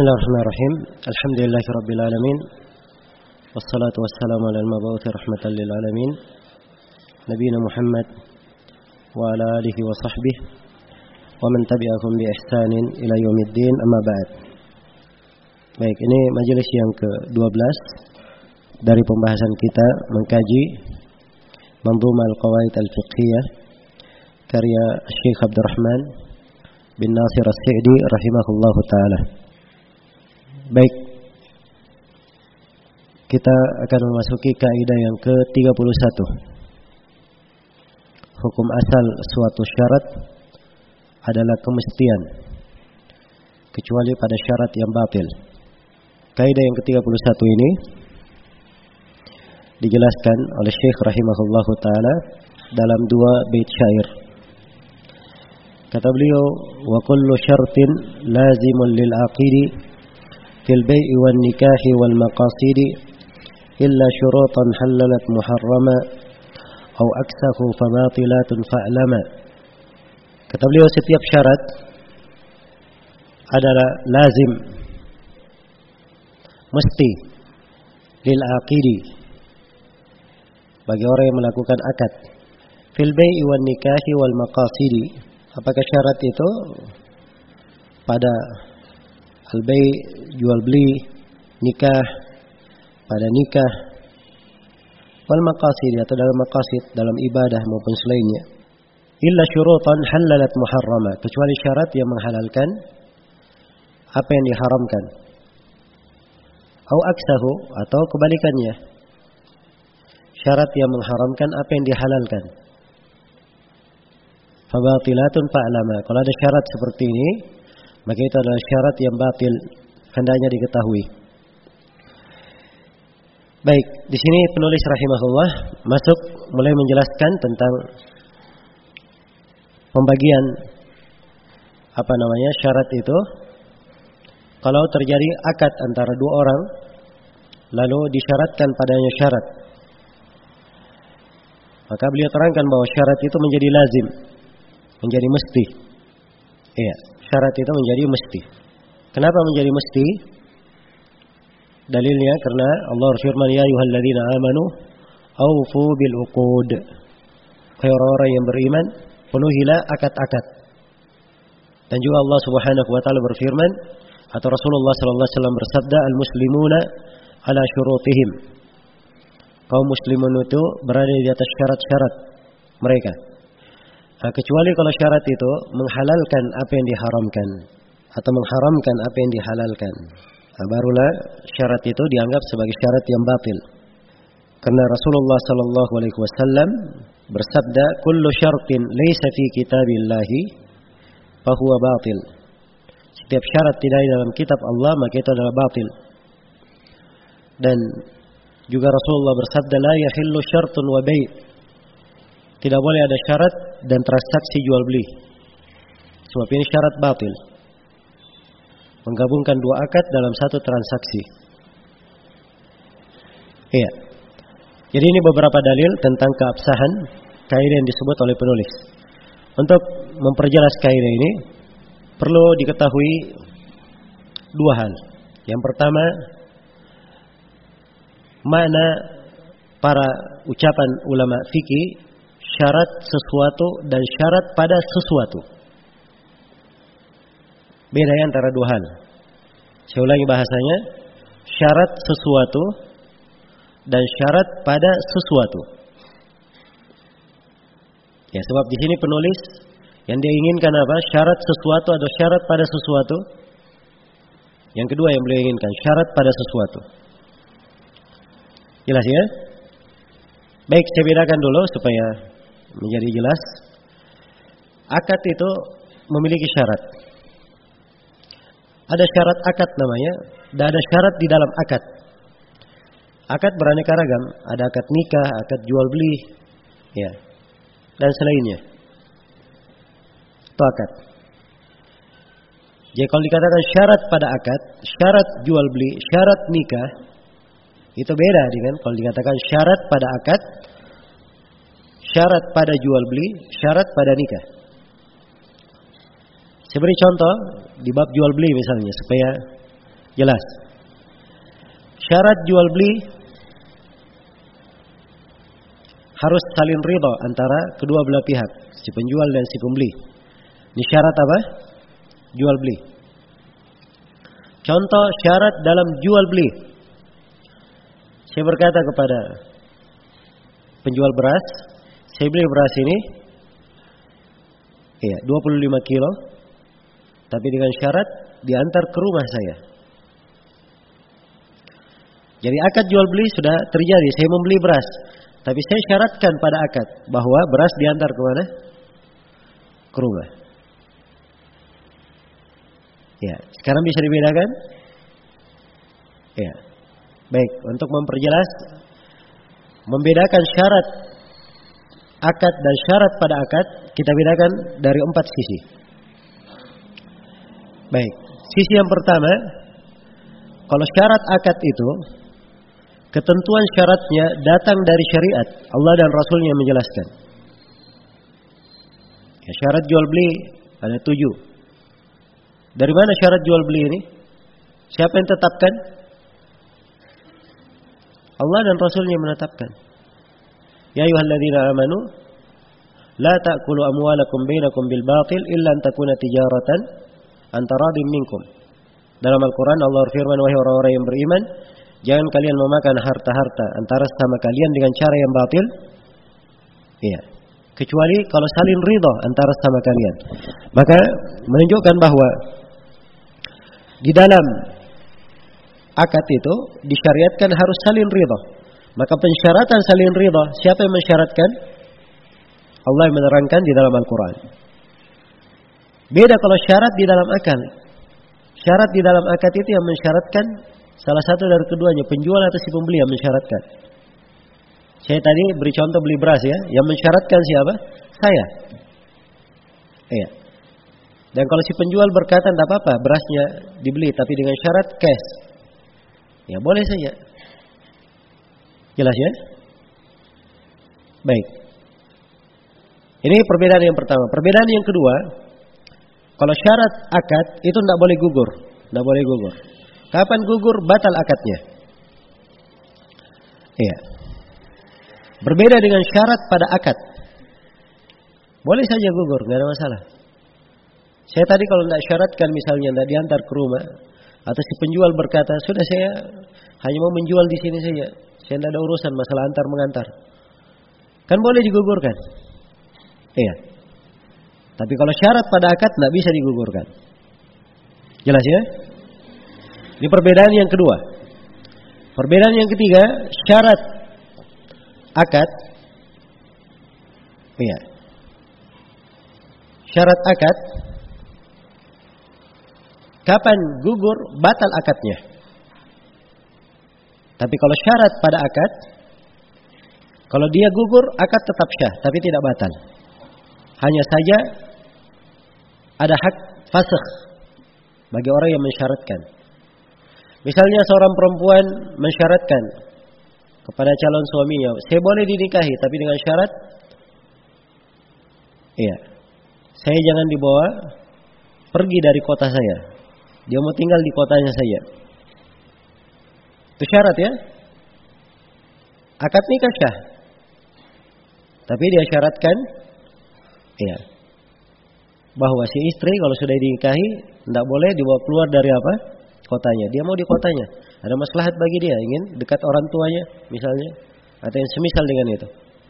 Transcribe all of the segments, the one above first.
Bismillahirrahmanirrahim. Alhamdulillahirabbil alamin. Wassalatu wassalamu ala al-mab'uts rahmatan lil alamin. Nabiyina Muhammad wa ala alihi wa sahbihi wa man tabi'ahum bi ihsanin ila yaumiddin, amma ba'd. Baik, ini majelis yang ke-12 dari pembahasan kita mengkaji Manzumah al-Qawaid al-Fiqhiyah karya Syekh Abdurrahman bin Nasir As-Sa'di rahimahullahu taala. Baik, kita akan memasuki kaidah yang ke-31. Hukum asal suatu syarat adalah kemestian kecuali pada syarat yang batil. Kaidah yang ke-31 ini dijelaskan oleh Syekh rahimahullahu taala dalam dua bait syair. Kata beliau, wa kullu syartin lazimun lil aqidi fil bai'i wan nikahi wal maqasidi illa syurutan halalat muharrama aw aksahu fabatilatun fa'lama. Kata beliau, setiap syarat adalah lazim, mesti, lil aqidi, bagi orang yang melakukan akad, fil bai'i wan nikahi wal maqasidi. Apakah syarat itu pada al-bai', jual beli, nikah, pada nikah, wal maqasid, atau dalam maqasid, dalam ibadah maupun selainnya. Illa syurutan halalat muharrama, kecuali syarat yang menghalalkan apa yang diharamkan. Au aksahu, atau kebalikannya, syarat yang mengharamkan apa yang dihalalkan. Fabatilatun fa'lama, kalau ada syarat seperti ini, maka itu adalah syarat yang batil, hendaknya diketahui. Baik, di sini penulis rahimahullah masuk mulai menjelaskan tentang pembagian syarat itu. Kalau terjadi akad antara dua orang lalu disyaratkan padanya syarat, maka beliau terangkan bahwa syarat itu menjadi lazim, menjadi mesti. Iya, syarat itu menjadi mesti. Kenapa menjadi mesti? Dalilnya karena Allah berfirman, ya ayyuhalladzina amanu aufu bil uqud. Hai orang-orang yang beriman, penuhilah akad-akad. Dan juga Allah Subhanahu wa taala berfirman, atau Rasulullah sallallahu alaihi wasallam bersabda, al muslimuna ala syurutihim. Kaum muslimun itu berada di atas syarat-syarat mereka. Nah, kecuali kalau syarat itu menghalalkan apa yang diharamkan atau mengharamkan apa yang dihalalkan, nah, barulah syarat itu dianggap sebagai syarat yang batil. Karena Rasulullah sallallahu alaihi wasallam bersabda, kullu syartin laysa fi kitabillahi fa huwa batil. Setiap syarat tidak ada dalam kitab Allah, maka itu adalah batil. Dan juga Rasulullah bersabda, la yahillu syartun wa bai'. Tidak boleh ada syarat dan transaksi jual beli, sebab ini syarat batil, menggabungkan dua akad dalam satu transaksi. Iya. Jadi ini beberapa dalil tentang keabsahan kaidah yang disebut oleh penulis. Untuk memperjelas kaidah ini perlu diketahui dua hal. Yang pertama, makna para ucapan ulama fikih syarat sesuatu dan syarat pada sesuatu. Beda antara dua hal. Saya ulangi bahasanya, syarat sesuatu dan syarat pada sesuatu. Ya, sebab di sini penulis yang dia inginkan apa? Syarat sesuatu atau syarat pada sesuatu. Yang kedua yang beliau inginkan, syarat pada sesuatu. Jelas ya? Baik, saya bedakan dulu supaya menjadi jelas. Akad itu memiliki syarat. Ada syarat akad namanya, dan ada syarat di dalam akad. Akad beraneka ragam, ada akad nikah, akad jual beli, ya, dan selainnya. Itu akad. Jadi kalau dikatakan syarat pada akad, syarat jual beli, syarat nikah, itu beda dengan kalau dikatakan syarat pada akad, syarat pada jual beli, syarat pada nikah. Saya beri contoh di bab jual beli misalnya supaya Jelas. Syarat jual beli harus saling ridha antara kedua belah pihak, si penjual dan si pembeli. Ini syarat apa? Jual beli. Contoh syarat dalam jual beli. Saya berkata kepada penjual beras, saya beli beras ini 25 kilo, tapi dengan syarat diantar ke rumah saya. Jadi akad jual beli sudah terjadi, saya membeli beras, tapi saya syaratkan pada akad bahwa beras diantar ke mana? Ke rumah. Ya, sekarang bisa dibedakan? Ya. Baik, untuk memperjelas, membedakan syarat akad dan syarat pada akad, kita bedakan dari 4 sisi. Baik, sisi yang pertama, kalau syarat akad itu, ketentuan syaratnya datang dari syariat, Allah dan Rasulnya menjelaskan. Ya, syarat jual beli ada 7. Dari mana syarat jual beli ini? Siapa yang tetapkan? Allah dan Rasulnya menetapkan. Ya ayyuhalladzina amanu la ta'kulu amwalakum bainakum bil batil illa an takuna tijaratan an taradin minkum. Dalam Al-Qur'an Allah berfirman, wahai orang-orang yang beriman, jangan kalian memakan harta-harta antara sesama kalian dengan cara yang batil. Iya. Kecuali kalau saling ridha antara sesama kalian. Maka menunjukkan bahwa di dalam akad itu disyariatkan harus saling ridha. Maka pensyaratan saling ridha, siapa yang mensyaratkan? Allah yang menerangkan di dalam Al-Quran. Beda kalau syarat di dalam akad. Syarat di dalam akad itu yang mensyaratkan salah satu dari keduanya, penjual atau si pembeli yang mensyaratkan. Saya tadi beri contoh beli beras ya, yang mensyaratkan siapa? Saya. Iya. Dan kalau si penjual berkata tidak apa-apa berasnya dibeli, tapi dengan syarat cash, ya boleh saja. Jelas ya? Baik. Ini perbedaan yang pertama. Perbedaan yang kedua, kalau syarat akad itu tidak boleh gugur, tidak boleh gugur. Kapan gugur? Batal akadnya. Iya. Berbeda dengan syarat pada akad. Boleh saja gugur, nggak ada masalah. Saya tadi kalau tidak syaratkan misalnya tidak diantar ke rumah, atau si penjual berkata sudah saya hanya mau menjual di sini saja, saya tidak ada urusan masalah antar mengantar, kan boleh digugurkan. Iya. Tapi kalau syarat pada akad tidak bisa digugurkan. Jelas ya? Ini perbedaan yang kedua. Perbedaan yang ketiga, syarat akad. Iya. Syarat akad, kapan gugur batal akadnya. Tapi kalau syarat pada akad, kalau dia gugur akad tetap syah, tapi tidak batal. Hanya saja ada hak fasakh bagi orang yang mensyaratkan. Misalnya seorang perempuan mensyaratkan kepada calon suaminya, saya boleh dinikahi tapi dengan syarat, iya, saya jangan dibawa pergi dari kota saya. Dia mau tinggal di kotanya saja. Itu syarat ya. Akad nikah syah. Tapi dia syaratkan, iya, bahwa si istri kalau sudah dinikahi tidak boleh dibawa keluar dari apa? Kotanya. Dia mau di kotanya. Ada maslahat bagi dia, ingin dekat orang tuanya misalnya, atau yang semisal dengan itu.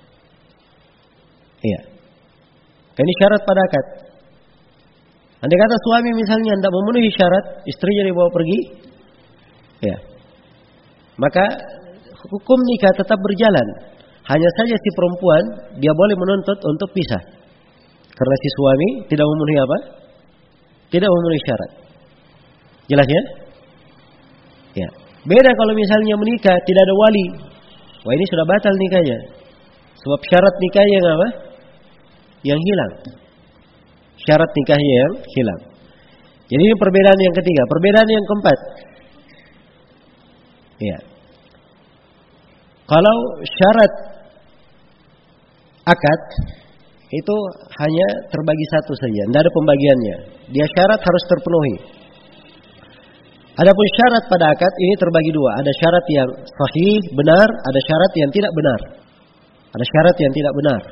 Iya. Ini syarat pada akad. Andai kata suami misalnya tidak memenuhi syarat, istrinya dibawa pergi, ya, maka hukum nikah tetap berjalan. Hanya saja si perempuan dia boleh menuntut untuk pisah, karena si suami tidak memenuhi apa? Tidak memenuhi syarat. Jelas ya? Ya. Beda kalau misalnya menikah tidak ada wali. Wah, ini sudah batal nikahnya. Sebab syarat nikahnya yang apa? Yang hilang. Syarat nikahnya yang hilang. Jadi ini perbedaan yang ketiga. Perbedaan yang keempat. Ya. Kalau syarat akad itu hanya terbagi satu saja, tidak ada pembagiannya. Dia syarat harus terpenuhi. Adapun syarat pada akad ini terbagi dua. Ada syarat yang sahih, benar. Ada syarat yang tidak benar. Ada syarat yang tidak benar.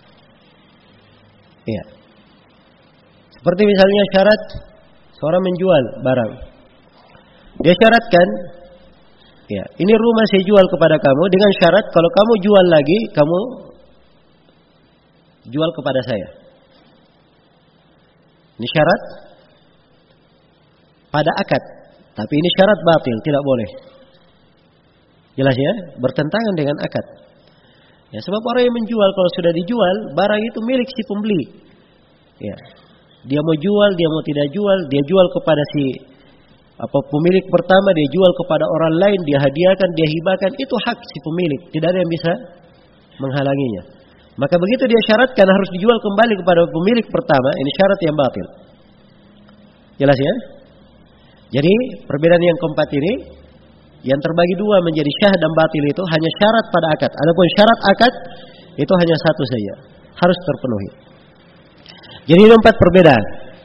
Iya. Seperti misalnya syarat seorang menjual barang. Dia syaratkan, ya, ini rumah saya jual kepada kamu dengan syarat kalau kamu jual lagi, kamu jual kepada saya. Ini syarat pada akad. Tapi ini syarat batil, tidak boleh. Jelas ya? Bertentangan dengan akad. Ya, sebab orang yang menjual kalau sudah dijual, barang itu milik si pembeli. Ya. Dia mau jual, dia mau tidak jual, dia jual kepada si pemilik pertama, dia jual kepada orang lain, dia hadiahkan, dia hibahkan, itu hak si pemilik. Tidak ada yang bisa menghalanginya. Maka begitu dia syaratkan harus dijual kembali kepada pemilik pertama, ini syarat yang batil. Jelas ya? Jadi perbedaan yang keempat ini, yang terbagi dua menjadi syah dan batil itu hanya syarat pada akad. Adapun syarat akad itu hanya satu saja, harus terpenuhi. Jadi ini 4 perbedaan.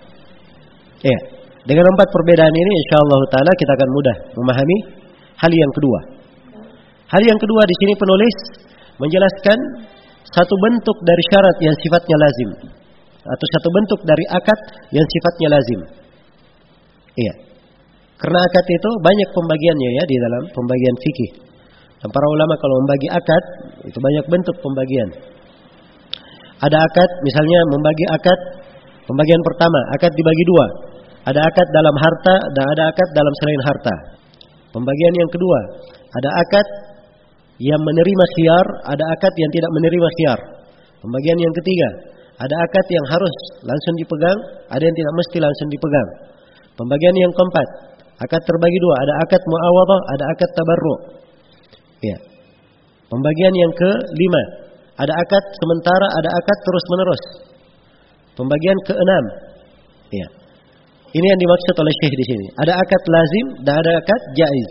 Ya, dengan 4 perbedaan ini insyaallah taala kita akan mudah memahami hal yang kedua. Hal yang kedua di sini penulis menjelaskan satu bentuk dari syarat yang sifatnya lazim atau satu bentuk dari akad yang sifatnya lazim. Iya. Karena akad itu banyak pembagiannya ya di dalam pembagian fikih. Dan para ulama kalau membagi akad itu banyak bentuk pembagian. Ada akad misalnya membagi akad pembagian pertama, akad dibagi dua. Ada akad dalam harta dan ada akad dalam selain harta. Pembagian yang kedua, ada akad yang menerima khiar, ada akad yang tidak menerima khiar. Pembagian yang ketiga, ada akad yang harus langsung dipegang, ada yang tidak mesti langsung dipegang. Pembagian yang keempat, akad terbagi dua, ada akad muawadhah, ada akad tabarru'. Ya. Pembagian yang kelima, ada akad sementara, ada akad terus-menerus. Pembagian keenam. Ya. Ini yang dimaksud oleh Syekh di sini. Ada akad lazim dan ada akad jaiz.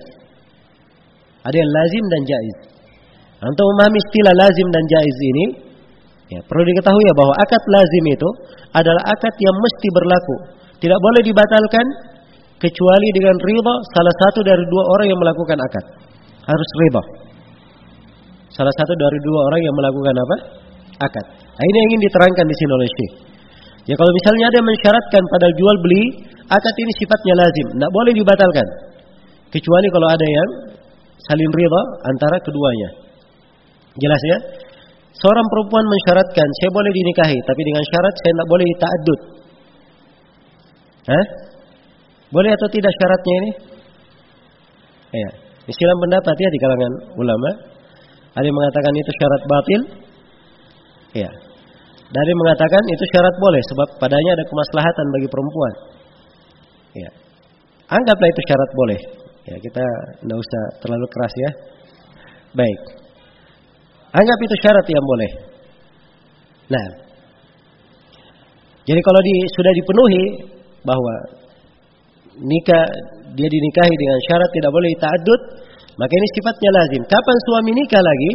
Ada yang lazim dan jaiz. Untuk memahami istilah lazim dan jaiz ini, ya, perlu diketahui ya bahwa akad lazim itu adalah akad yang mesti berlaku. Tidak boleh dibatalkan kecuali dengan ridha salah satu dari dua orang yang melakukan akad. Harus ridha. Salah satu dari dua orang yang melakukan apa? Akad. Nah, ini yang ingin diterangkan di sini oleh Syekh. Ya kalau misalnya ada yang mensyaratkan pada jual beli, akad ini sifatnya lazim, tidak boleh dibatalkan. Kecuali kalau ada yang saling ridha antara keduanya. Jelas ya? Seorang perempuan mensyaratkan, saya boleh dinikahi, tapi dengan syarat saya tidak boleh ta'addud. Hah? Boleh atau tidak syaratnya ini? Ya, ini silang pendapat ya di kalangan ulama. Ada yang mengatakan itu syarat batil. Ya. Dari mengatakan itu syarat boleh sebab padanya ada kemaslahatan bagi perempuan. Ya. Anggaplah itu syarat boleh. Ya, kita tidak usah terlalu keras ya. Baik. Anggap itu syarat yang boleh. Nah. Jadi kalau sudah dipenuhi bahwa nikah dia dinikahi dengan syarat tidak boleh ta'addud, maka ini sifatnya lazim. Kapan suami nikah lagi?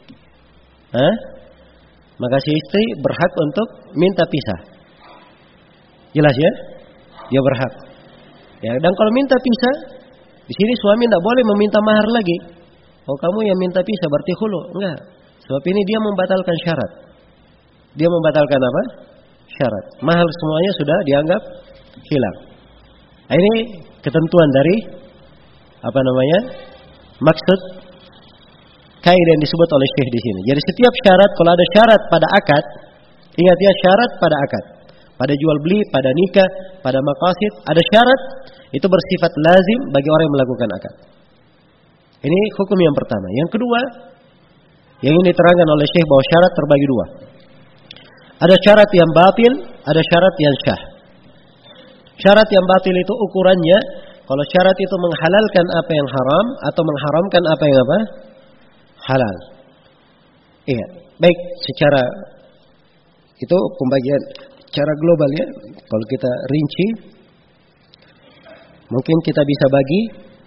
Maka si istri berhak untuk minta pisah. Jelas ya? Dia berhak. Ya, dan kalau minta pisah, di sini suami tidak boleh meminta mahar lagi. Oh, kamu yang minta pisah berarti khulu. Enggak. Sebab ini dia membatalkan syarat. Dia membatalkan apa? Syarat. Mahar semuanya sudah dianggap hilang. Nah, ini ketentuan dari apa namanya? Maksud kaidah yang disebut oleh Syekh di sini. Jadi setiap syarat, kalau ada syarat pada akad, ingat ya, syarat pada akad, pada jual beli, pada nikah, pada maqasid, ada syarat itu bersifat lazim bagi orang yang melakukan akad. Ini hukum yang pertama. Yang kedua, yang ini diterangkan oleh Syekh bahwa syarat terbagi dua. Ada syarat yang batil, ada syarat yang syah. Syarat yang batil itu ukurannya, kalau syarat itu menghalalkan apa yang haram atau mengharamkan apa yang apa? Halal. Iya, baik secara itu pembagian secara global ya. Kalau kita rinci, mungkin kita bisa bagi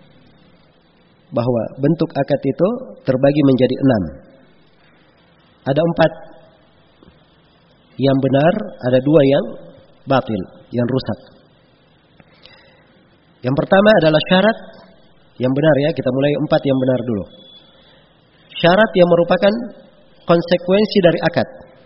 bahwa bentuk akad itu terbagi menjadi 6. Ada 4 yang benar, ada 2 yang batil, yang rusak. Yang pertama adalah syarat yang benar ya. Kita mulai 4 yang benar dulu. Syarat yang merupakan konsekuensi dari akad.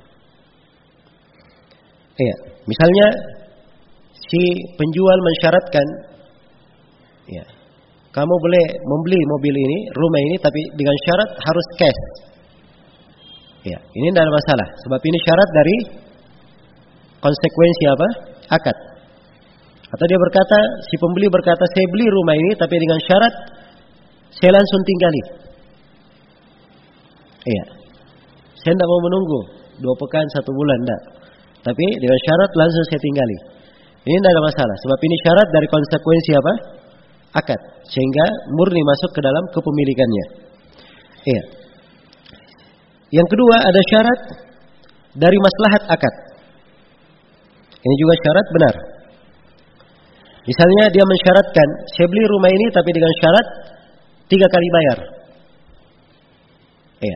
Iya, misalnya si penjual mensyaratkan, ya, kamu boleh membeli mobil ini, rumah ini, tapi dengan syarat harus cash. Ya, ini tidak ada masalah, sebab ini syarat dari konsekuensi apa? Akad. Atau dia berkata, si pembeli berkata, saya beli rumah ini, tapi dengan syarat saya langsung tinggali. Iya, saya tidak mau menunggu 2 pekan, 1 bulan, tidak. Tapi dengan syarat langsung saya tinggali. Ini tidak ada masalah, sebab ini syarat dari konsekuensi apa? Akad, sehingga murni masuk ke dalam kepemilikannya. Iya. Yang kedua ada syarat dari maslahat akad. Ini juga syarat benar. Misalnya dia mensyaratkan, saya beli rumah ini tapi dengan syarat 3 kali bayar. Iya.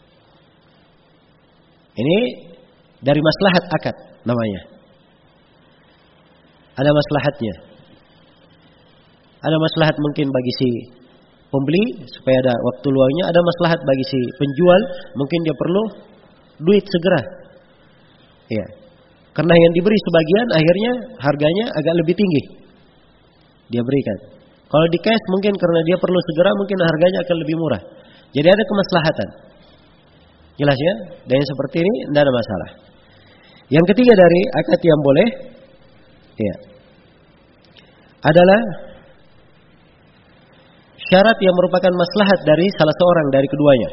Ini dari maslahat akad namanya. Ada maslahatnya. Ada maslahat mungkin bagi si pembeli supaya ada waktu luangnya, ada maslahat bagi si penjual, mungkin dia perlu duit segera. Iya. Karena yang diberi sebagian akhirnya harganya agak lebih tinggi. Dia berikan. Kalau di cash mungkin karena dia perlu segera, mungkin harganya akan lebih murah. Jadi ada kemaslahatan. Jelas ya? Dan yang seperti ini tidak ada masalah. Yang ketiga dari akad yang boleh, ya, adalah syarat yang merupakan maslahat dari salah seorang dari keduanya.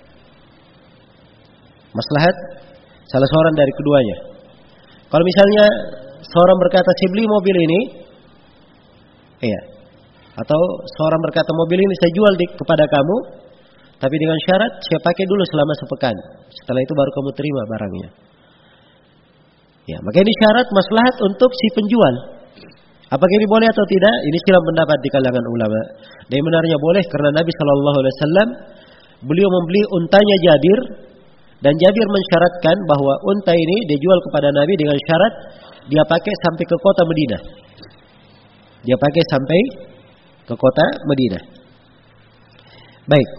Maslahat salah seorang dari keduanya. Kalau misalnya seorang berkata, saya beli mobil ini, iya, atau seorang berkata, mobil ini saya jual kepada kamu, tapi dengan syarat saya pakai dulu selama sepekan. Setelah itu baru kamu terima barangnya. Ya, maka ini syarat maslahat untuk si penjual. Apakah ini boleh atau tidak? Ini silang pendapat di kalangan ulama. Dan benarnya boleh karena Nabi SAW beliau membeli untanya Jabir, dan Jabir mensyaratkan bahwa unta ini dijual kepada Nabi dengan syarat dia pakai sampai ke kota Madinah. Dia pakai sampai ke kota Madinah. Baik.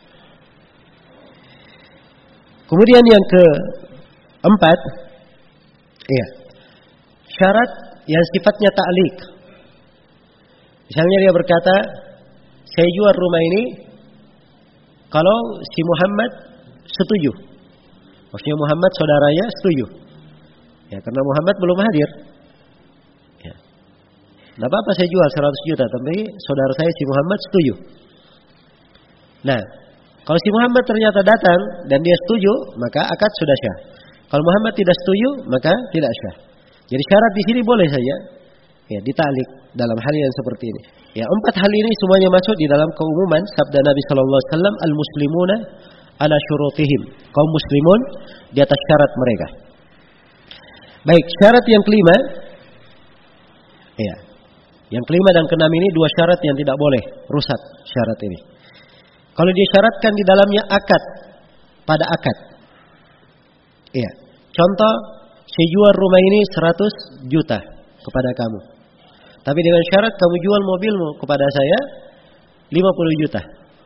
Kemudian yang keempat, iya, syarat yang sifatnya ta'liq. Misalnya dia berkata, saya jual rumah ini kalau si Muhammad setuju. Maksudnya Muhammad saudaranya setuju. Ya, karena Muhammad belum hadir. Ya. Tidak apa-apa saya jual 100 juta, tapi saudara saya si Muhammad setuju. Nah, kalau si Muhammad ternyata datang dan dia setuju, maka akad sudah syah. Kalau Muhammad tidak setuju, maka tidak syah. Jadi syarat di sini boleh saja, ya, dita'liq dalam hal yang seperti ini. Ya, 4 hal ini semuanya masuk di dalam keumuman sabda Nabi sallallahu alaihi wasallam, al-muslimuna ala syurutihim. Kaum muslimun di atas syarat mereka. Baik, syarat yang kelima, ya, yang kelima dan keenam ini 2 syarat yang tidak boleh rusak syarat ini. Kalau disyaratkan di dalamnya akad pada akad. Iya. Contoh, saya jual rumah ini 100 juta kepada kamu. Tapi dengan syarat kamu jual mobilmu kepada saya 50 juta.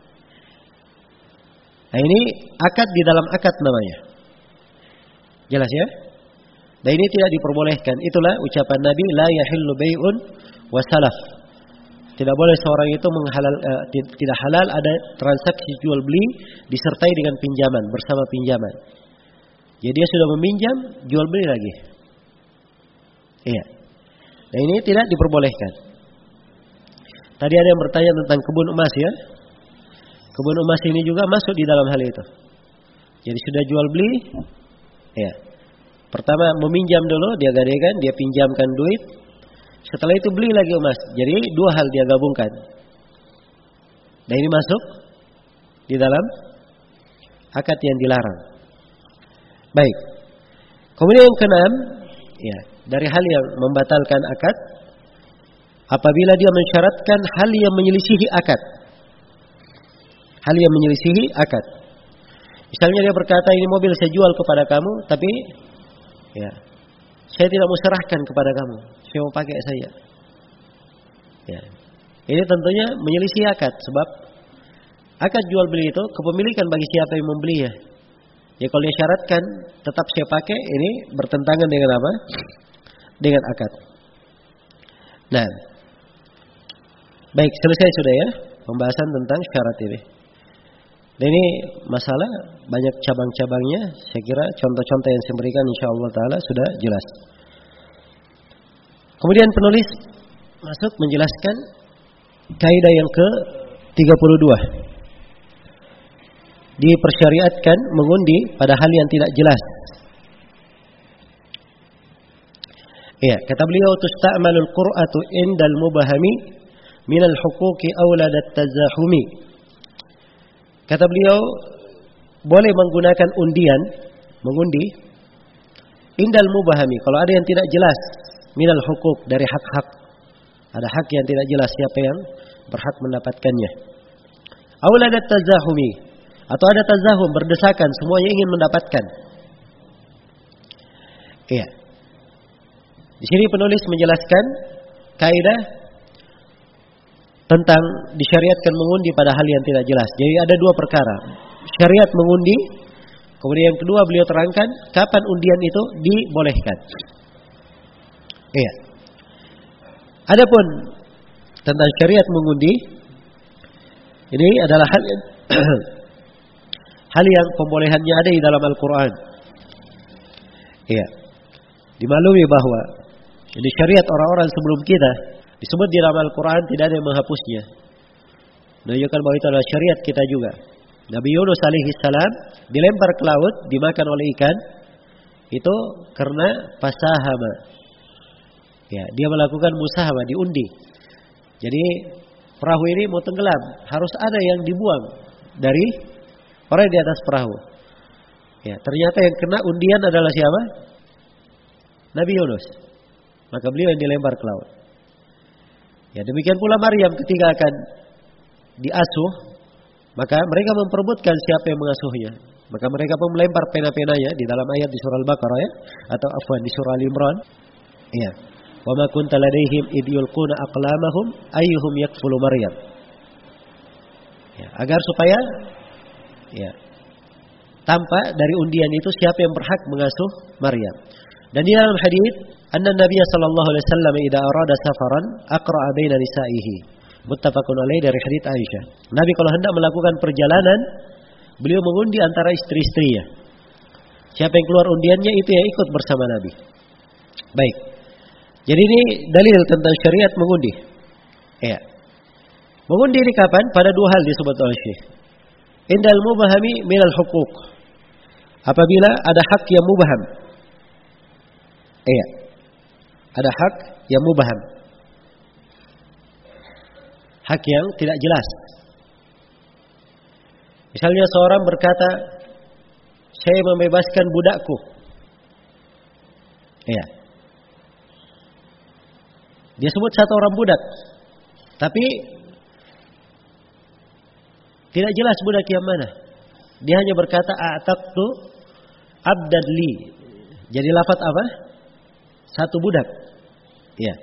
Nah, ini akad di dalam akad namanya. Jelas ya? Dan ini tidak diperbolehkan. Itulah ucapan Nabi, la yahillu bai'un wa salaf. Tidak boleh seorang itu tidak halal ada transaksi jual beli disertai dengan pinjaman, bersama pinjaman. Jadi dia sudah meminjam, jual beli lagi. Iya. Nah, ini tidak diperbolehkan. Tadi ada yang bertanya tentang kebun emas ya. Kebun emas ini juga masuk di dalam hal itu. Jadi sudah jual beli, ya. Pertama meminjam dulu, dia gadekan, dia pinjamkan duit. Setelah itu beli lagi emas. Jadi 2 hal dia gabungkan. Dan ini masuk di dalam akad yang dilarang. Baik. Kemudian yang keenam, ya, dari hal yang membatalkan akad, apabila dia mensyaratkan hal yang menyelisihi akad. Hal yang menyelisihi akad. Misalnya dia berkata, ini mobil saya jual kepada kamu, tapi ya, saya tidak mau serahkan kepada kamu. Saya mau pakai saja. Ya. Ini tentunya menyelisih akad, sebab akad jual beli itu kepemilikan bagi siapa yang membelinya. Ya kalau dia syaratkan tetap saya pakai, ini bertentangan dengan apa? Dengan akad. Nah, baik, selesai sudah ya pembahasan tentang syarat ini. Dan ini masalah banyak cabang-cabangnya. Saya kira contoh-contoh yang saya berikan insyaallah taala sudah jelas. Kemudian penulis masuk menjelaskan kaidah yang ke-32. Dipersyariatkan mengundi pada hal yang tidak jelas. Ya, kata beliau tusta'malul qur'atu indal mubahami minal huquqi awladat tazahumi. Kata beliau boleh menggunakan undian, mengundi indal mubahami kalau ada yang tidak jelas minal huquq dari hak-hak. Ada hak yang tidak jelas siapa yang berhak mendapatkannya. Awladat tazahumi, atau ada tazahum berdesakan semuanya ingin mendapatkan. Iya. Di sini penulis menjelaskan kaidah tentang disyariatkan mengundi pada hal yang tidak jelas. Jadi ada dua perkara. Syariat mengundi, kemudian yang kedua beliau terangkan kapan undian itu dibolehkan. Iya. Adapun tentang syariat mengundi, ini adalah hal yang pembolehannya ada di dalam Al-Quran. Iya. Dimaklumi bahwa jadi syariat orang-orang sebelum kita disebut di dalam Al-Quran tidak ada yang menghapusnya. Menunjukkan bahwa itu adalah syariat kita juga. Nabi Yunus alaihi salam dilempar ke laut, dimakan oleh ikan. Itu karena fasahama. Ya, dia melakukan musahama, diundi. Jadi perahu ini mau tenggelam, harus ada yang dibuang dari orang di atas perahu. Ya, ternyata yang kena undian adalah siapa? Nabi Yunus. Maka beliau yang dilempar ke laut. Ya, demikian pula Maryam ketika akan diasuh, maka mereka memperebutkan siapa yang mengasuhnya. Maka mereka pun melempar pena-penanya di dalam ayat di surah Al-Baqarah ya, atau afwan di surah Al-Imran. Iya. Wa ma kunta ladaihim id yulquna aqlamahum ayyuhum yakfulu Maryam. Ya, agar supaya ya tampak dari undian itu siapa yang berhak mengasuh Maryam. Dan di dalam hadis, anna Nabiy sallallahu alaihi wasallam idza arada safaran aqra'a baina nisa'ihi. Muttafaqun alaih dari hadis Aisyah. Nabi kalau hendak melakukan perjalanan, beliau mengundi antara istri-istrinya. Siapa yang keluar undiannya itu yang ikut bersama Nabi. Baik. Jadi ini dalil tentang syariat mengundi. Ya. Mengundi ini kapan? Pada dua hal disebut oleh Syekh. Indal mubahami minal huquq. Apabila ada hak yang mubaham. Iya. Ada hak yang mubaham. Hak yang tidak jelas. Misalnya seorang berkata, saya membebaskan budakku. Iya. Dia sebut satu orang budak. Tapi tidak jelas budak yang mana. Dia hanya berkata, a'taqtu abdan li. Jadi lafaz apa? Satu budak. Iya.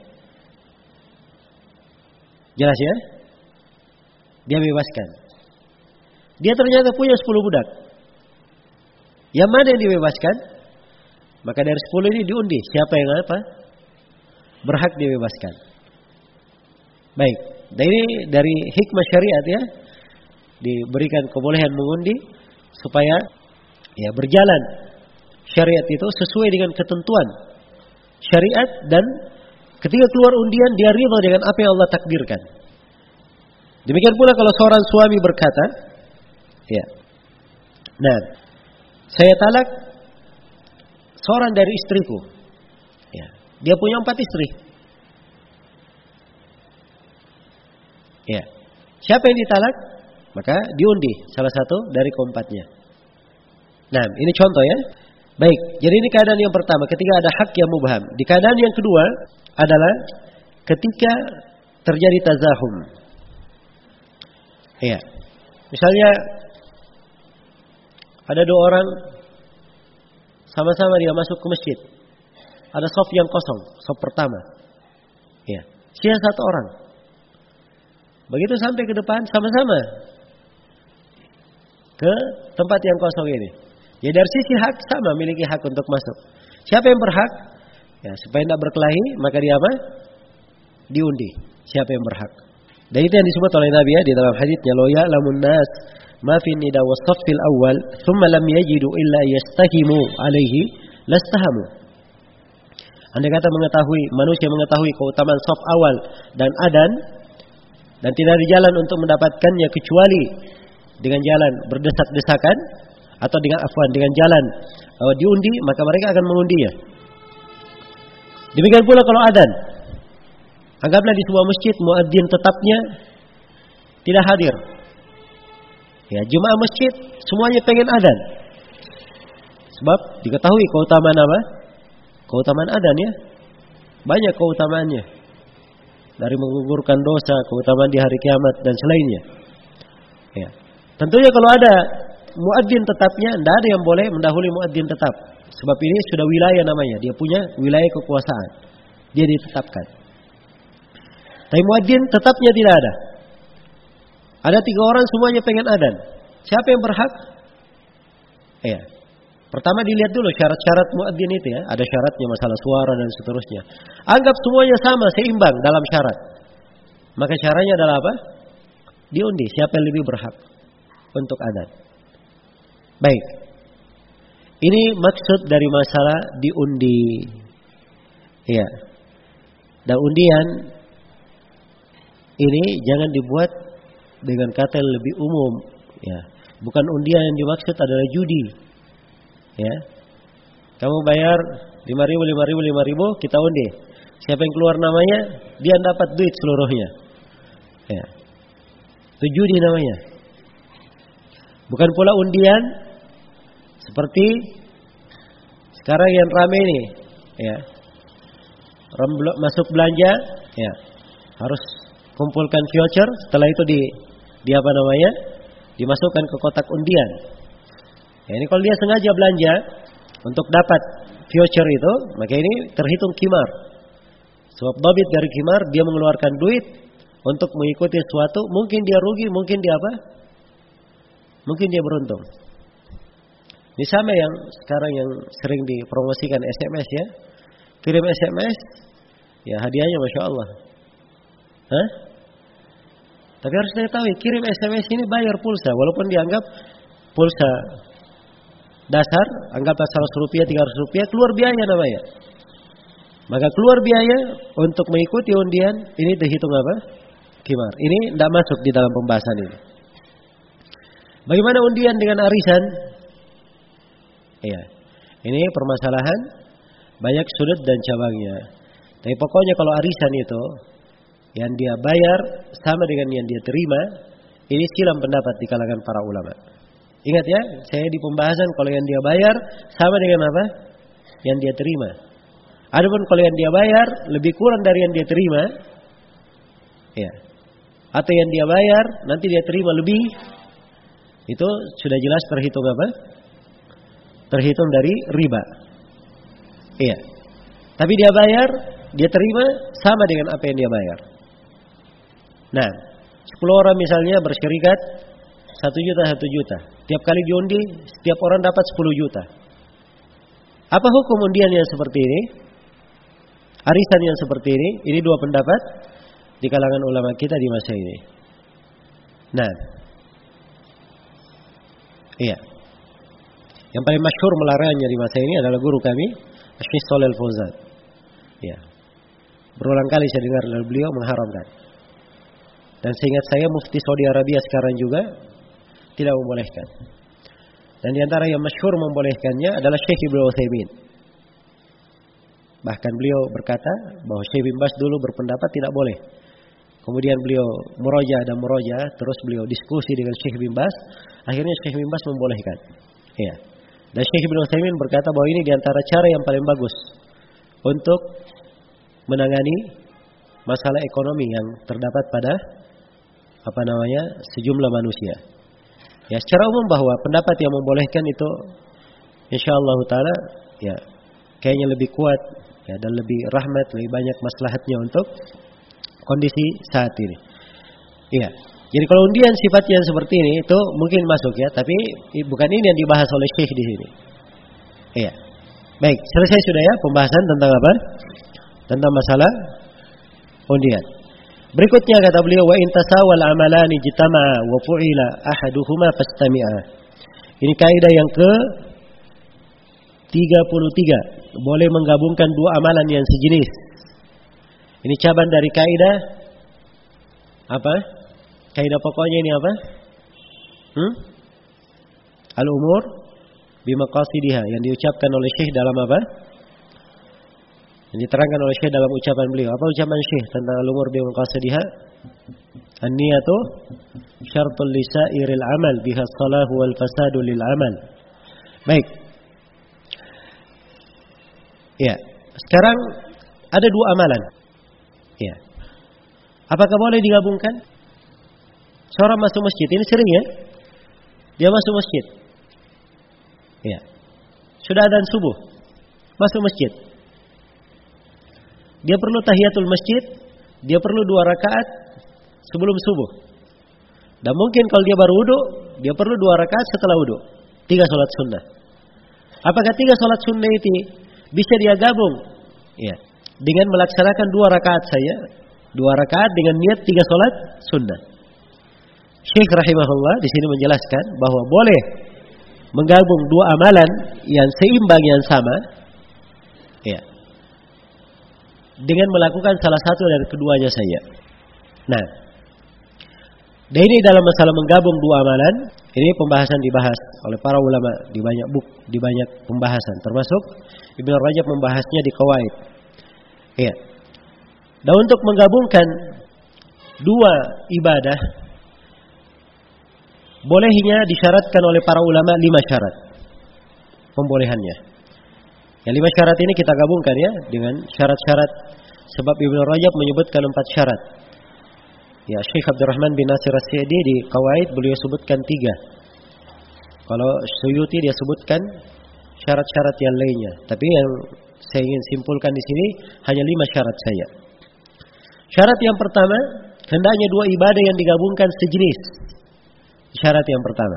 Jelas ya? Dia bebaskan. Dia ternyata punya 10 budak. Yang mana yang dibebaskan? Maka dari 10 ini diundi. Siapa yang apa? Berhak dibebaskan. Baik. Dan ini dari hikmah syariat ya. Diberikan kebolehan mengundi. Supaya ya berjalan syariat itu sesuai dengan ketentuan syariat. Dan ketika keluar undian dia ridha dengan apa yang Allah takdirkan. Demikian pula kalau seorang suami berkata, ya, nah, saya talak seorang dari istriku. Ya, dia punya 4 istri. Ya, siapa yang ditalak? Maka diundi salah satu dari keempatnya. Nah, ini contoh ya. Baik, jadi ini keadaan yang pertama ketika ada hak yang mubham. Di keadaan yang kedua adalah ketika terjadi tazahum. Iya. Misalnya ada 2 orang sama-sama dia masuk ke masjid. Ada shaf yang kosong, shaf pertama. Iya. Sisa 1 orang. Begitu sampai ke depan sama-sama ke tempat yang kosong ini. Ya dari sisi hak sama memiliki hak untuk masuk. Siapa yang berhak? Ya supaya tidak berkelahi maka dia apa? Diundi. Siapa yang berhak? Dan itu yang disebut oleh Nabi ya di dalam haditsnya, "Lo ya'lamun nas ma fi nida was-saffil awwal, thumma lam yajidu illa yastahimu alaihi lastahamu." Andai kata manusia mengetahui keutamaan saf awal dan adan dan tidak ada jalan untuk mendapatkannya kecuali dengan jalan berdesak-desakan atau dengan jalan diundi, maka mereka akan mengundinya. Demikian pula kalau adan. Anggaplah di sebuah masjid muadzin tetapnya tidak hadir. Ya, jemaah masjid semuanya pengen adan. Sebab diketahui keutamaan apa? Keutamaan adan ya. Banyak keutamaannya. Dari menggugurkan dosa, keutamaan di hari kiamat dan selainnya. Ya. Tentunya kalau ada muadzin tetapnya, tidak ada yang boleh mendahului muadzin tetap. Sebab ini sudah wilayah namanya, dia punya wilayah kekuasaan. Dia ditetapkan. Tapi muadzin tetapnya tidak ada. Ada 3 orang semuanya pengen adan. Siapa yang berhak? Ya. Pertama dilihat dulu syarat-syarat muadzin itu ya. Ada syaratnya masalah suara dan seterusnya. Anggap semuanya sama, seimbang dalam syarat. Maka caranya adalah apa? Diundi. Siapa yang lebih berhak untuk adan. Baik. Ini maksud dari masalah diundi. Iya. Dan undian ini jangan dibuat dengan kata yang lebih umum. Ya. Bukan undian yang dimaksud adalah judi. Ya. Kamu bayar 5.000, kita undi. Siapa yang keluar namanya, dia dapat duit seluruhnya. Ya. Itu judi namanya. Bukan pula undian seperti sekarang yang rame ini, ya. Masuk belanja, ya. Harus kumpulkan voucher, setelah itu di apa namanya? Dimasukkan ke kotak undian. Ya, ini kalau dia sengaja belanja untuk dapat voucher itu, maka ini terhitung qimar. Sebab dhabit dari qimar, dia mengeluarkan duit untuk mengikuti sesuatu, mungkin dia rugi, mungkin dia apa? Mungkin dia beruntung. Ini sama yang sekarang yang sering dipromosikan SMS ya. Kirim SMS, ya hadiahnya Masya Allah. Hah? Tapi harus diketahui, kirim SMS ini bayar pulsa. Walaupun dianggap pulsa dasar, anggaplah 100 rupiah, 300 rupiah, keluar biaya namanya. Maka keluar biaya untuk mengikuti undian, ini dihitung apa? Qimar. Ini tidak masuk di dalam pembahasan ini. Bagaimana undian dengan arisan? Iya. Ini permasalahan banyak sudut dan cabangnya. Tapi pokoknya kalau arisan itu yang dia bayar sama dengan yang dia terima, ini silang pendapat di kalangan para ulama. Ingat ya, saya di pembahasan kalau yang dia bayar sama dengan apa? Yang dia terima. Adapun kalau yang dia bayar lebih kurang dari yang dia terima, ya. Atau yang dia bayar nanti dia terima lebih, itu sudah jelas terhitung apa? Terhitung dari riba. Iya. Tapi dia bayar, dia terima sama dengan apa yang dia bayar. Nah, 10 orang misalnya bersyarikat 1 juta. Tiap kali diundi, setiap orang dapat 10 juta. Apa hukum undian yang seperti ini? Arisan yang seperti ini 2 pendapat di kalangan ulama kita di masa ini. Nah, iya. Yang paling masyhur melarangnya di masa ini adalah guru kami, Syekh Shalal Fauzan. Ya. Berulang kali saya dengar dari beliau mengharamkan. Dan seingat saya Mufti Saudi Arabia sekarang juga tidak membolehkan. Dan di antara yang masyhur membolehkannya adalah Syekh Ibnu Utsaimin. Bahkan beliau berkata bahwa Syekh bin Baz dulu berpendapat tidak boleh. Kemudian beliau muroja, terus beliau diskusi dengan Syekh bin Baz. Akhirnya Syekh bin Baz membolehkan. Ya. Dan Syekh Ibnu Utsaimin berkata bahwa ini di antara cara yang paling bagus untuk menangani masalah ekonomi yang terdapat pada sejumlah manusia. Ya, secara umum bahwa pendapat yang membolehkan itu insyaallah taala ya kayaknya lebih kuat ya dan lebih rahmat, lebih banyak maslahatnya untuk kondisi saat ini. Iya. Jadi kalau undian sifatnya seperti ini itu mungkin masuk ya, tapi bukan ini yang dibahas oleh Syekh di sini. Iya. Baik, selesai sudah ya pembahasan tentang apa? Tentang masalah undian. Berikutnya kata beliau, wa in tasawal amalani jitama'a wa fu'ila ahaduhuma fastami'a. Ini kaidah yang ke-33. Boleh menggabungkan dua amalan yang sejenis. Ini cabang dari kaidah apa? Kaidah pokoknya ini apa? Al-umur bimaqasidiha yang diucapkan oleh Syekh dalam apa? Yang diterangkan oleh Syekh dalam ucapan beliau. Apa ucapan Syekh tentang al-umur bimaqasidiha? An-niyatu syartul lisairil amal biha salahu wal fasadu lil amal. Baik. Ya, sekarang ada dua amalan. Ya. Apakah boleh digabungkan? Seorang masuk masjid, ini sering ya? Dia masuk masjid. Ya. Sudah adzan subuh. Masuk masjid. Dia perlu tahiyatul masjid, dia perlu 2 rakaat sebelum subuh. Dan mungkin kalau dia baru wudu, dia perlu 2 rakaat setelah wudu. 3 salat sunnah. Apakah 3 salat sunnah itu bisa dia gabung? Ya. Dengan melaksanakan 2 rakaat saja, 2 rakaat dengan niat 3 salat sunnah. Syekh rahimahullah di sini menjelaskan bahwa boleh menggabung 2 amalan yang seimbang yang sama, ya, dengan melakukan salah satu dari keduanya saja. Nah, dan ini dalam masalah menggabung 2 amalan, ini pembahasan dibahas oleh para ulama di banyak di banyak pembahasan, termasuk Ibnu Rajab membahasnya di Qawaid. Ya. Dan untuk menggabungkan 2 ibadah bolehnya disyaratkan oleh para ulama 5 syarat pembolehannya. Yang 5 syarat ini kita gabungkan ya dengan syarat-syarat, sebab Ibnu Rajab menyebutkan 4 syarat. Ya, Syekh Abdurrahman bin Nasir As-Sa'di di Qawaid beliau sebutkan 3. Kalau Suyuti dia sebutkan syarat-syarat yang lainnya. Tapi yang saya ingin simpulkan di sini hanya 5 syarat saja. Syarat yang pertama, hendaknya 2 ibadah yang digabungkan sejenis. Syarat yang pertama.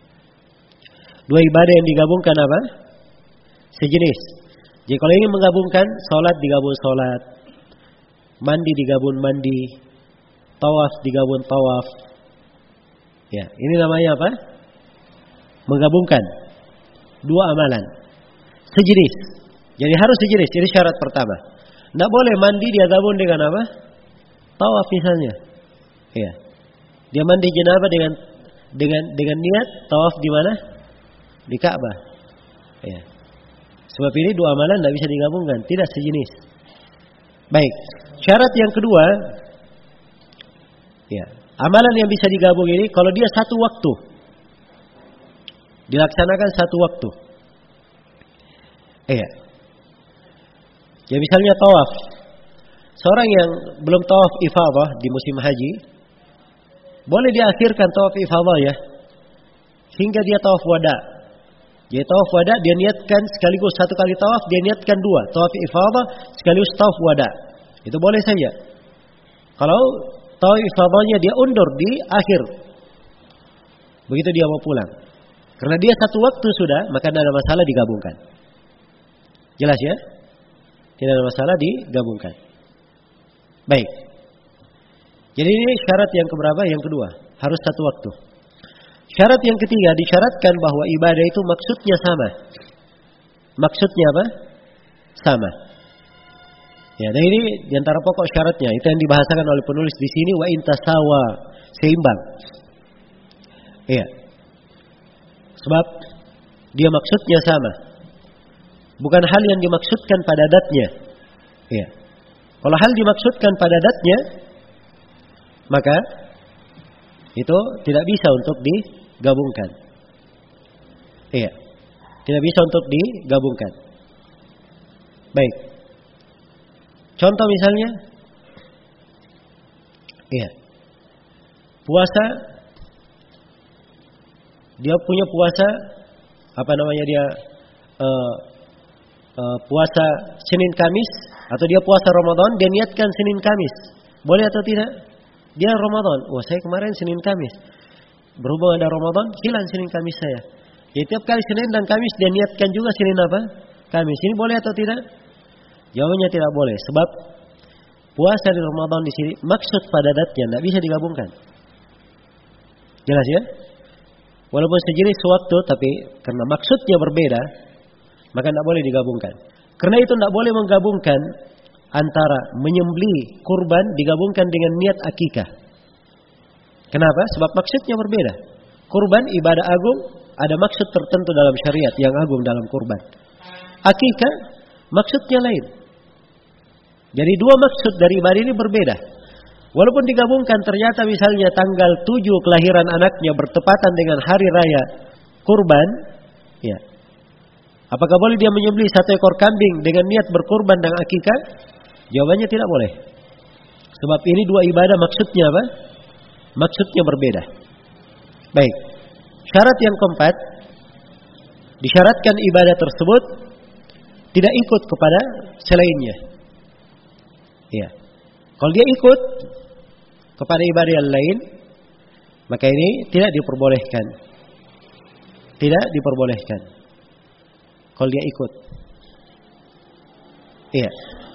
2 ibadah yang digabungkan apa? Sejenis. Jadi kalau ingin menggabungkan, salat digabung salat, mandi digabung mandi, tawaf digabung tawaf. Ya, ini namanya apa? Menggabungkan 2 amalan sejenis. Jadi harus sejenis. Ini syarat pertama. Tidak boleh mandi dia gabung dengan apa? Tawaf misalnya. Ya. Dia mandi janabah dengan niat tawaf di mana? Di Ka'bah. Ya. Sebab ini 2 amalan tidak bisa digabungkan, tidak sejenis. Baik. Syarat yang kedua, ya, amalan yang bisa digabung ini kalau dia satu waktu, dilaksanakan satu waktu. Iya. Ya misalnya tawaf. Seorang yang belum tawaf ifadah di musim haji, boleh diakhirkan tawaf ifadah ya, hingga dia tawaf wada. Jadi tawaf wada dia niatkan sekaligus 1 kali tawaf, dia niatkan 2 tawaf ifadah sekaligus tawaf wada. Itu boleh saja. Kalau tawaf ifadahnya dia undur di akhir, begitu dia mau pulang, karena dia satu waktu sudah, maka tidak ada masalah digabungkan. Jelas ya? Tidak ada masalah digabungkan. Baik. Jadi ini syarat yang keberapa? Yang kedua, harus satu waktu. Syarat yang ketiga, disyaratkan bahwa ibadah itu maksudnya sama. Maksudnya apa? Sama. Ya, dan ini diantara pokok syaratnya. Itu yang dibahasakan oleh penulis di sini, wa intasawa, seimbang. Iya. Sebab dia maksudnya sama. Bukan hal yang dimaksudkan pada adatnya. Iya. Kalau hal dimaksudkan pada adatnya, maka itu tidak bisa untuk digabungkan. Iya. Tidak bisa untuk digabungkan. Baik. Contoh misalnya, iya, puasa, dia punya puasa, apa namanya dia, puasa Senin Kamis, atau dia puasa Ramadan, dia niatkan Senin Kamis, boleh atau tidak? Dia Ramadan, wah saya kemarin Senin Kamis. Berhubung ada Ramadan, hilang Senin Kamis saya. Ya tiap kali Senin dan Kamis dia niatkan juga Senin apa? Kamis. Ini boleh atau tidak? Jawabannya tidak boleh. Sebab puasa di Ramadan di sini maksud pada datnya tidak bisa digabungkan. Jelas ya? Walaupun sejenis waktu, tapi karena maksudnya berbeda, maka tidak boleh digabungkan. Karena itu tidak boleh menggabungkan antara menyembelih kurban digabungkan dengan niat akikah. Kenapa? Sebab maksudnya berbeda. Kurban ibadah agung, ada maksud tertentu dalam syariat yang agung dalam kurban. Akikah maksudnya lain. Jadi dua maksud dari ibadah ini berbeda. Walaupun digabungkan ternyata misalnya tanggal 7 kelahiran anaknya bertepatan dengan hari raya kurban, ya. Apakah boleh dia menyembelih 1 ekor kambing dengan niat berkurban dan akikah? Jawabannya tidak boleh. Sebab ini dua ibadah maksudnya apa? Maksudnya berbeda. Baik. Syarat yang keempat, disyaratkan ibadah tersebut tidak ikut kepada selainnya. Ya. Kalau dia ikut kepada ibadah yang lain, maka ini tidak diperbolehkan. Tidak diperbolehkan. Kalau dia ikut. Iya.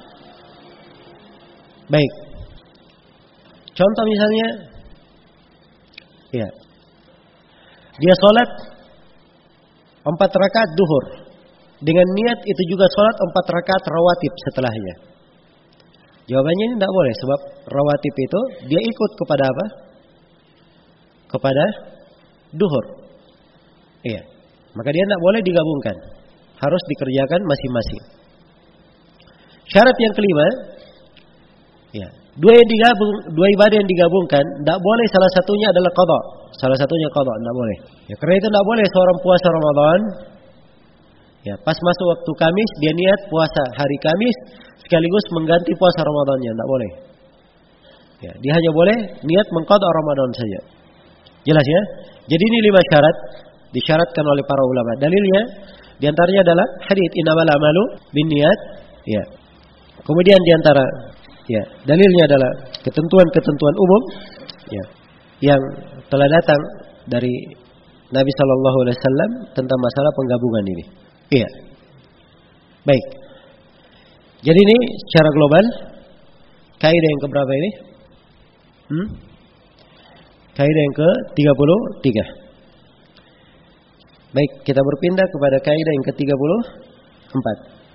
Baik. Contoh misalnya, ya, dia sholat 4 rakaat duhur dengan niat itu juga sholat 4 rakaat rawatib setelahnya. Jawabannya ini tidak boleh, sebab rawatib itu dia ikut kepada apa? Kepada duhur. Iya. Maka dia tidak boleh digabungkan, harus dikerjakan masing-masing. Syarat yang kelima, ya, dua ibadah yang digabungkan, tidak boleh salah satunya adalah qada. Salah satunya qada, tidak boleh. Ya, karena itu tidak boleh seorang puasa Ramadan, ya, pas masuk waktu Kamis dia niat puasa hari Kamis sekaligus mengganti puasa Ramadannya, tidak boleh. Ya, dia hanya boleh niat mengqada Ramadan saja. Jelas ya? Jadi ini 5 syarat disyaratkan oleh para ulama. Dalilnya diantaranya adalah hadits innamal a'malu binniyat. Ya. Kemudian diantara ya, dalilnya adalah ketentuan-ketentuan umum ya, yang telah datang dari Nabi sallallahu alaihi wasallam tentang masalah penggabungan ini. Iya. Baik. Jadi ini secara global kaidah yang keberapa ini? Kaidah yang ke-33. Baik, kita berpindah kepada kaidah yang ke-34.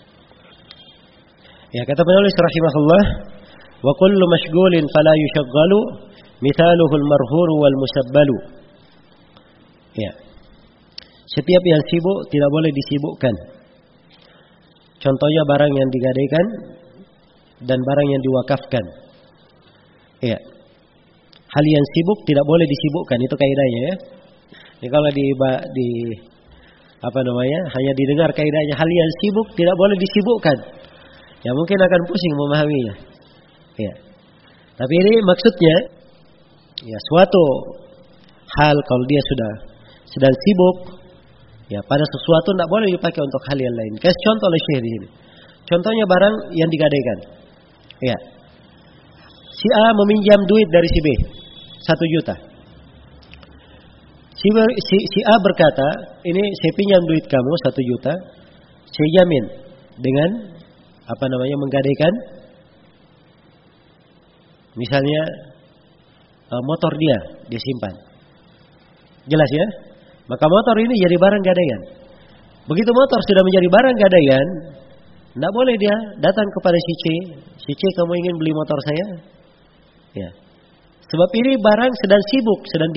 Ya, kata penulis rahimahullah, wa kullu mashghulin fala yushaghalu mithaluhu al-marhur wal musabbalu. Ya. Setiap yang sibuk tidak boleh disibukkan. Contohnya barang yang digadaikan dan barang yang diwakafkan. Ya. Hal yang sibuk tidak boleh disibukkan, itu kaidahnya ya. Jadi kalau hanya didengar kaidahnya, hal yang sibuk tidak boleh disibukkan. Ya mungkin akan pusing memahaminya. Ya. Tapi ini maksudnya ya suatu hal kalau dia sudah sedang sibuk ya pada sesuatu tidak boleh dipakai untuk hal yang lain. Kasih contoh oleh Syekh di sini. Contohnya barang yang digadaikan. Ya. Si A meminjam duit dari si B 1 juta. Si A berkata, ini saya pinjam duit kamu 1 juta, saya jamin dengan menggadaikan misalnya motor dia simpan. Jelas ya? Maka motor ini jadi barang gadaian. Begitu motor sudah menjadi barang gadaian, tidak boleh dia datang kepada si C. Si C, kamu ingin beli motor saya? Ya. Sebab ini barang sedang sibuk, sedang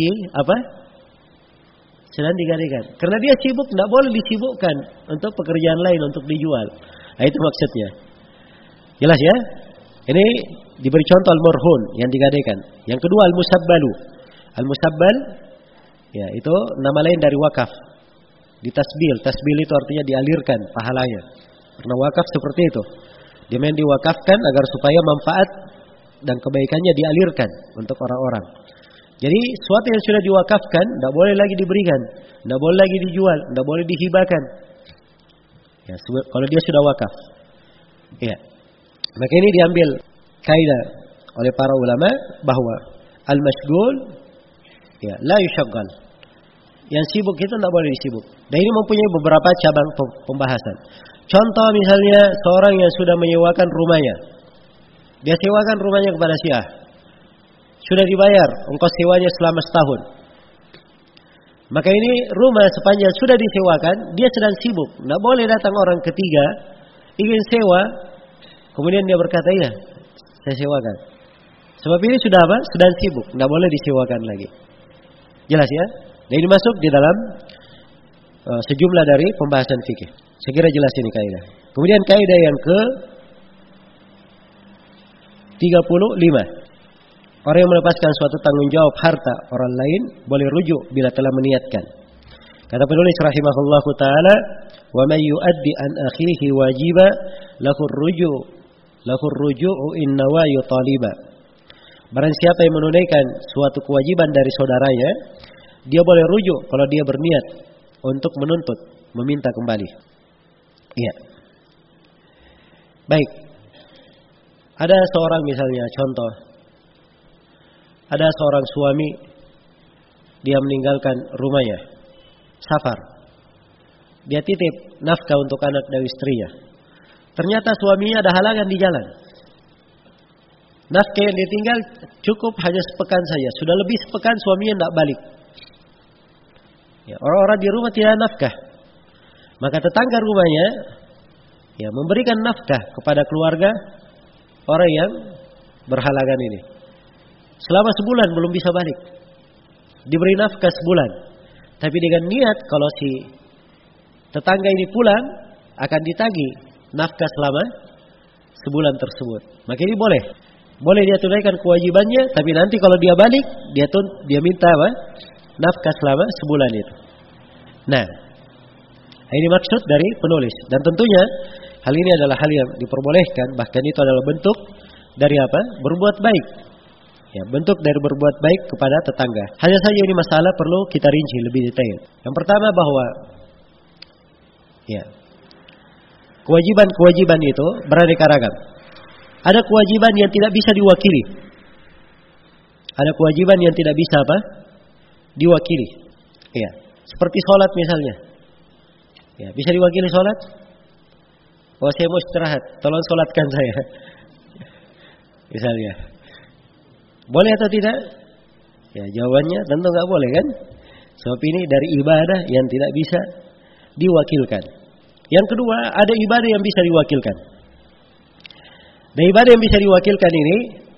digadaikan. Karena dia sibuk, tidak boleh disibukkan untuk pekerjaan lain, untuk dijual. Nah, itu maksudnya. Jelas ya? Ini diberi contoh al-marhun yang digadaikan. Yang kedua al-musabbalu. Al-musabbal ya itu nama lain dari wakaf. Ditasbil. Tasbil itu artinya dialirkan pahalanya. Karena wakaf seperti itu. Dia memang diwakafkan agar supaya manfaat dan kebaikannya dialirkan untuk orang-orang. Jadi sesuatu yang sudah diwakafkan tidak boleh lagi diberikan, tidak boleh lagi dijual, tidak boleh dihibahkan. Ya, kalau dia sudah wakaf. Ya. Maka ini diambil kaidah oleh para ulama bahwa Al-mashghul ya la yushaggal. Yang sibuk itu tidak boleh disibuk. Dan ini mempunyai beberapa cabang pembahasan. Contoh misalnya seorang yang sudah menyewakan rumahnya. Dia sewakan rumahnya kepada si A. Sudah dibayar ongkos sewanya selama setahun. Maka ini rumah sepanjang sudah disewakan, dia sedang sibuk. Tidak boleh datang orang ketiga ingin sewa, kemudian dia berkata, iya, saya sewakan. Sebab ini sudah apa? Sedang sibuk, tidak boleh disewakan lagi. Jelas ya? Dan ini masuk di dalam sejumlah dari pembahasan fikih. Saya kira jelas ini kaidah. Kemudian kaidah yang ke 35. Orang yang melepaskan suatu tanggung jawab harta orang lain boleh rujuk bila telah meniatkan. Kata penulis rahimahullahu taala, "Wa may yu'addi an akhihi wajiba lahu ar-ruju'u in nawa yutaliba." Barang siapa yang menunaikan suatu kewajiban dari saudaranya, dia boleh rujuk kalau dia berniat untuk menuntut, meminta kembali. Iya. Baik. Ada seorang misalnya contoh, ada seorang suami, dia meninggalkan rumahnya, safar. Dia titip nafkah untuk anak dan istrinya. Ternyata suaminya ada halangan di jalan. Nafkah yang ditinggal cukup hanya sepekan saja. Sudah lebih sepekan suaminya tidak balik. Ya, orang-orang di rumah tidak nafkah. Maka tetangga rumahnya ya memberikan nafkah kepada keluarga orang yang berhalangan ini. Selama sebulan belum bisa balik. Diberi nafkah sebulan. Tapi dengan niat kalau si tetangga ini pulang akan ditagih nafkah selama sebulan tersebut. Maka ini boleh. Boleh dia tunaikan kewajibannya, tapi nanti kalau dia balik, dia minta apa? Nafkah selama sebulan itu. Nah, ini maksud dari penulis. Dan tentunya hal ini adalah hal yang diperbolehkan, bahkan itu adalah bentuk dari apa? Berbuat baik. Ya, bentuk dari berbuat baik kepada tetangga. Hanya saja ini masalah perlu kita rinci lebih detail. Yang pertama bahwa ya, kewajiban-kewajiban itu beraneka ragam. Ada kewajiban yang tidak bisa diwakili. Ada kewajiban yang tidak bisa apa? Diwakili. Ya, seperti sholat misalnya. Ya, bisa diwakili sholat? Oh, saya mau istirahat, tolong sholatkan saya. Misalnya. Boleh atau tidak? Ya, jawabannya tentu nggak boleh kan? Sebab ini dari ibadah yang tidak bisa diwakilkan. Yang kedua, ada ibadah yang bisa diwakilkan. Dan ibadah yang bisa diwakilkan ini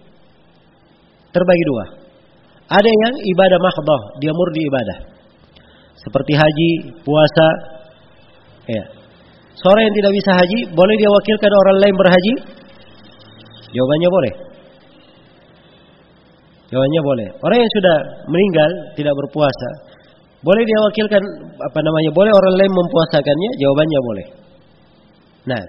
terbagi dua. Ada yang ibadah mahdhah, dia murni ibadah. Seperti haji, puasa. Ya. Seorang yang tidak bisa haji, boleh dia wakilkan orang lain berhaji? Jawabannya boleh. Jawabannya boleh. Orang yang sudah meninggal tidak berpuasa, boleh dia wakilkan boleh orang lain mempuasakannya? Jawabannya boleh. Nah,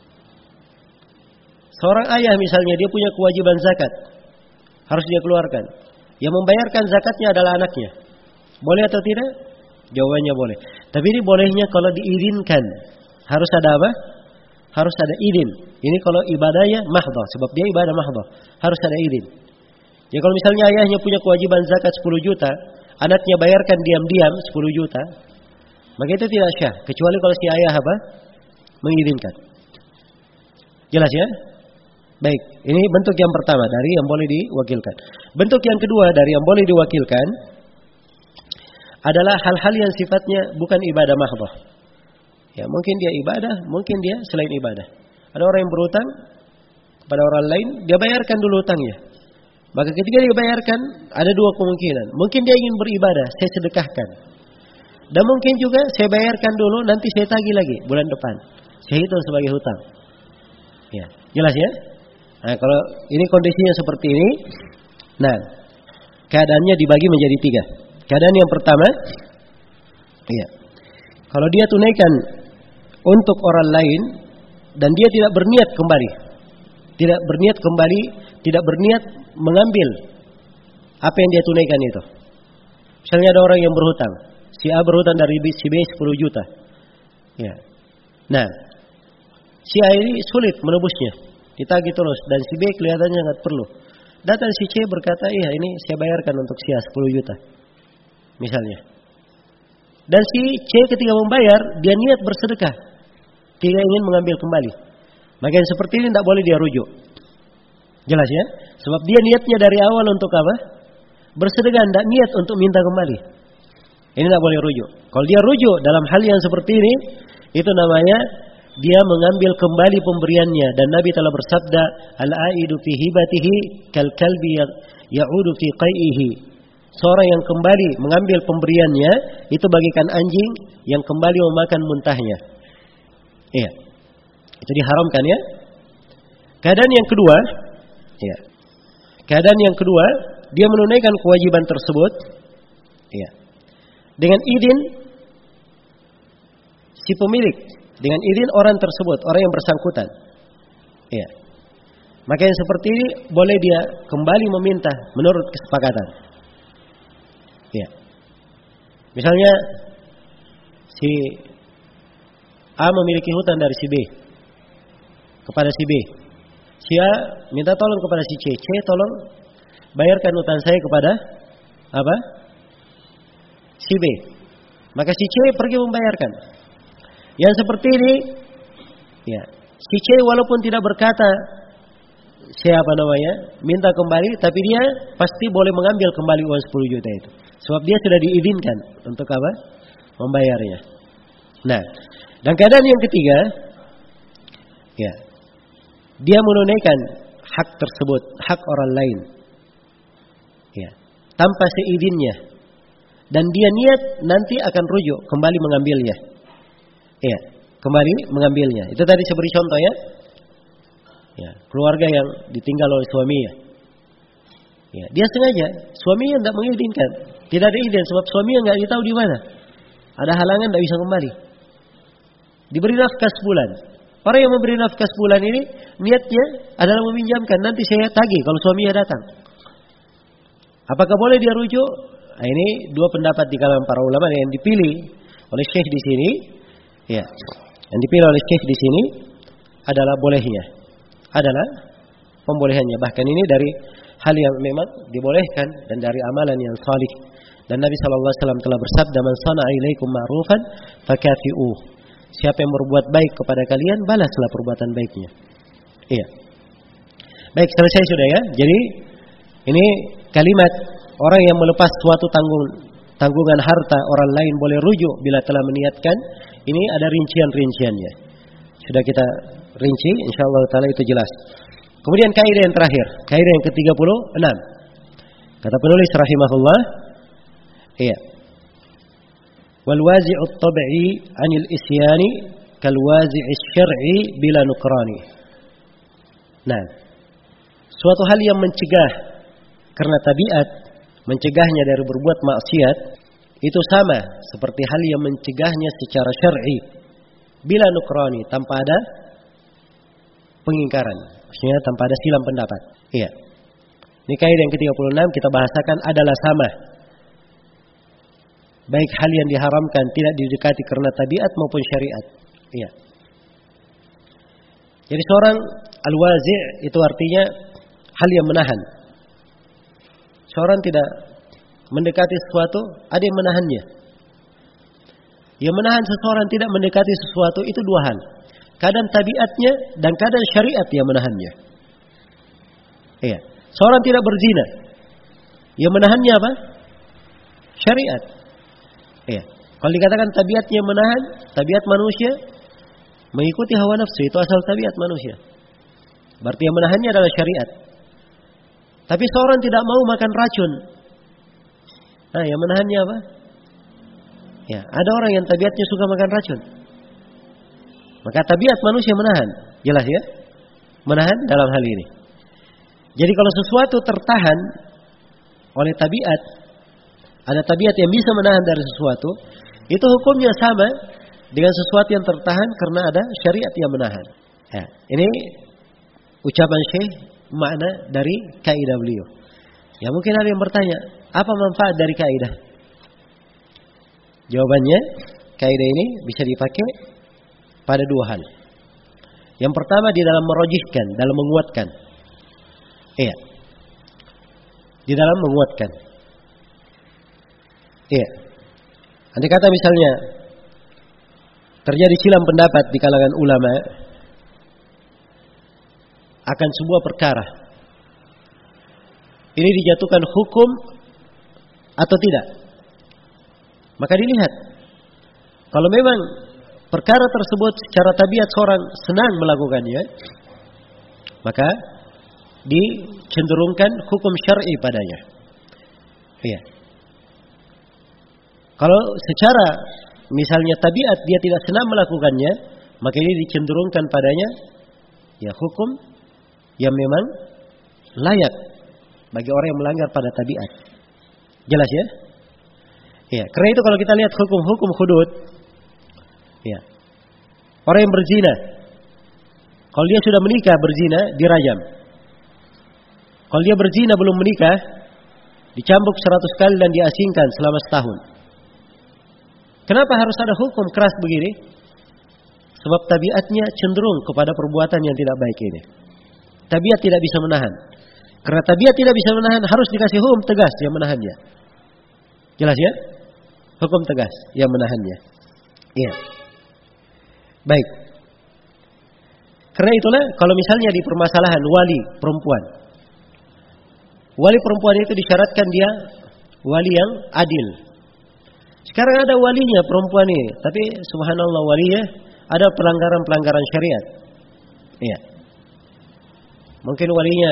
seorang ayah misalnya dia punya kewajiban zakat, harus dia keluarkan. Yang membayarkan zakatnya adalah anaknya. Boleh atau tidak? Jawabannya boleh. Tapi ini bolehnya kalau diizinkan. Harus ada apa? Harus ada izin. Ini kalau ibadahnya mahdhah, sebab dia ibadah mahdhah, harus ada izin. Ya kalau misalnya ayahnya punya kewajiban zakat 10 juta, anaknya bayarkan diam-diam 10 juta, maka itu tidak syah, kecuali kalau si ayah apa? Mengizinkan. Jelas ya? Baik, ini bentuk yang pertama dari yang boleh diwakilkan. Bentuk yang kedua dari yang boleh diwakilkan adalah hal-hal yang sifatnya bukan ibadah mahdhah. Ya, mungkin dia ibadah, mungkin dia selain ibadah. Ada orang yang berutang kepada orang lain, dia bayarkan dulu utangnya. Maka ketika dia bayarkan, ada dua kemungkinan. Mungkin dia ingin beribadah, saya sedekahkan. Dan mungkin juga saya bayarkan dulu, nanti saya tagih lagi bulan depan. Saya hitung sebagai hutang. Ya, jelas ya? Nah, kalau ini kondisinya seperti ini, nah, keadaannya dibagi menjadi 3. Keadaan yang pertama, iya, kalau dia tunaikan untuk orang lain dan dia tidak berniat kembali, tidak berniat mengambil apa yang dia tunaikan itu. Misalnya ada orang yang berhutang, si A berhutang dari si B 10 juta. Ya. Nah, si A ini sulit menebusnya, ditagih terus dan si B kelihatannya sangat perlu. Datang si C berkata, iya ini saya bayarkan untuk si A 10 juta. Misalnya. Dan si C ketika membayar, dia niat bersedekah. Tidak ingin mengambil kembali. Maka yang seperti ini tidak boleh dia rujuk. Jelas ya? Sebab dia niatnya dari awal untuk apa? Bersedekah, tidak niat untuk minta kembali. Ini tidak boleh rujuk. Kalau dia rujuk dalam hal yang seperti ini, itu namanya dia mengambil kembali pemberiannya. Dan Nabi telah bersabda, al-aidu fi hibatihi kal kalbi ya'udu fi qai'ihi. Seorang yang kembali mengambil pemberiannya itu bagikan anjing yang kembali memakan muntahnya. Iya. Itu diharamkan ya. Keadaan yang kedua, ya. Keadaan yang kedua, dia menunaikan kewajiban tersebut, ya. Dengan izin si pemilik, dengan izin orang tersebut, orang yang bersangkutan. Ya. Maka yang seperti ini boleh dia kembali meminta menurut kesepakatan. Ya. Misalnya si A memiliki hutang dari si B kepada si B. Si A minta tolong kepada si C. C tolong bayarkan hutang saya kepada apa? Si B. Maka si C pergi membayarkan. Yang seperti ini, ya, si C walaupun tidak berkata siapa namanya, minta kembali, tapi dia pasti boleh mengambil kembali uang 10 juta itu. Sebab dia sudah diizinkan untuk apa? Membayarnya. Nah, dan keadaan yang ketiga, ya, dia menunaikan hak tersebut, hak orang lain, ya, tanpa seizinnya, dan dia niat nanti akan rujuk kembali mengambilnya, ya, kembali mengambilnya. Itu tadi saya beri contoh ya, ya, keluarga yang ditinggal oleh suaminya, ya, dia sengaja, suaminya tidak mengizinkan, tidak ada izin, sebab suaminya nggak tahu di mana, ada halangan tidak bisa kembali. Diberi nafkah sebulan. Orang yang memberi nafkah sebulan ini niatnya adalah meminjamkan, nanti saya tagih kalau suaminya datang. Apakah boleh dia rujuk? Nah, ini dua pendapat di kalangan para ulama. Yang dipilih oleh Syekh di sini, ya, yang dipilih oleh Syekh di sini adalah bolehnya, adalah pembolehannya. Bahkan ini dari hal yang memang dibolehkan dan dari amalan yang salih. Dan Nabi SAW telah bersabda, "Man sana'a ilaikum ma'rufan fakafi'uh." Siapa yang berbuat baik kepada kalian, balaslah perbuatan baiknya. Iya. Baik, selesai sudah ya. Jadi ini kalimat orang yang melepas suatu tanggungan harta orang lain boleh rujuk bila telah meniatkan. Ini ada rincian-rinciannya. Sudah kita rinci, insyaallah taala itu jelas. Kemudian kaidah yang terakhir, kaidah yang ke-36. Kata penulis rahimahullah, iya. Wal wazi'u at-tab'i 'anil isyani kal wazi'i asy-syar'i bila nukrani. Nah, suatu hal yang mencegah karena tabiat mencegahnya dari berbuat maksiat itu sama seperti hal yang mencegahnya secara syar'i bila nukrani, tanpa ada pengingkaran, maksudnya tanpa ada silang pendapat. Iya. Ini kaidah yang ke-36 kita bahasakan adalah sama. Baik hal yang diharamkan tidak didekati karena tabiat maupun syariat. Iya. Jadi seorang al-wazi' itu artinya hal yang menahan. Seorang tidak mendekati sesuatu, ada yang menahannya. Yang menahan seseorang tidak mendekati sesuatu itu dua hal. Kadang tabiatnya dan kadang syariat yang menahannya. Iya. Seorang tidak berzina. Yang menahannya apa? Syariat. Iya. Kalau dikatakan tabiatnya menahan, tabiat manusia mengikuti hawa nafsu, itu asal tabiat manusia. Berarti yang menahannya adalah syariat. Tapi seorang tidak mau makan racun. Nah, yang menahannya apa? Ya, ada orang yang tabiatnya suka makan racun. Maka tabiat manusia menahan. Jelas ya? Menahan dalam hal ini. Jadi kalau sesuatu tertahan oleh tabiat, ada tabiat yang bisa menahan dari sesuatu, itu hukumnya sama dengan sesuatu yang tertahan karena ada syariat yang menahan. Ya, ini ucapan Syekh, makna dari kaidah beliau. Ya, mungkin ada yang bertanya, apa manfaat dari kaidah? Jawabannya, kaidah ini bisa dipakai pada dua hal. Yang pertama di dalam merojihkan, dalam menguatkan. Iya. di dalam menguatkan. Iya. Andai kata misalnya terjadi silang pendapat di kalangan ulama akan sebuah perkara, ini dijatuhkan hukum atau tidak, maka dilihat kalau memang perkara tersebut secara tabiat seorang senang melakukannya, maka dicenderungkan hukum syar'i padanya. Iya. Kalau secara misalnya tabiat dia tidak senang melakukannya, maka ini dicenderungkan padanya ya hukum yang memang layak bagi orang yang melanggar pada tabiat. Jelas ya? Iya. Karena itu kalau kita lihat hukum-hukum hudud, ya, orang yang berzina, kalau dia sudah menikah berzina dirajam. Kalau dia berzina belum menikah, dicambuk 100 kali dan diasingkan selama setahun. Kenapa harus ada hukum keras begini? Sebab tabiatnya cenderung kepada perbuatan yang tidak baik ini. Tabiat tidak bisa menahan. Karena tabiat tidak bisa menahan, harus dikasih hukum tegas yang menahannya. Jelas ya? Hukum tegas yang menahannya. Iya. Baik. Karena itulah kalau misalnya di permasalahan wali perempuan, wali perempuan itu disyaratkan dia wali yang adil. Sekarang ada walinya perempuan ini, tapi subhanallah walinya ada pelanggaran-pelanggaran syariat. Iya. Mungkin walinya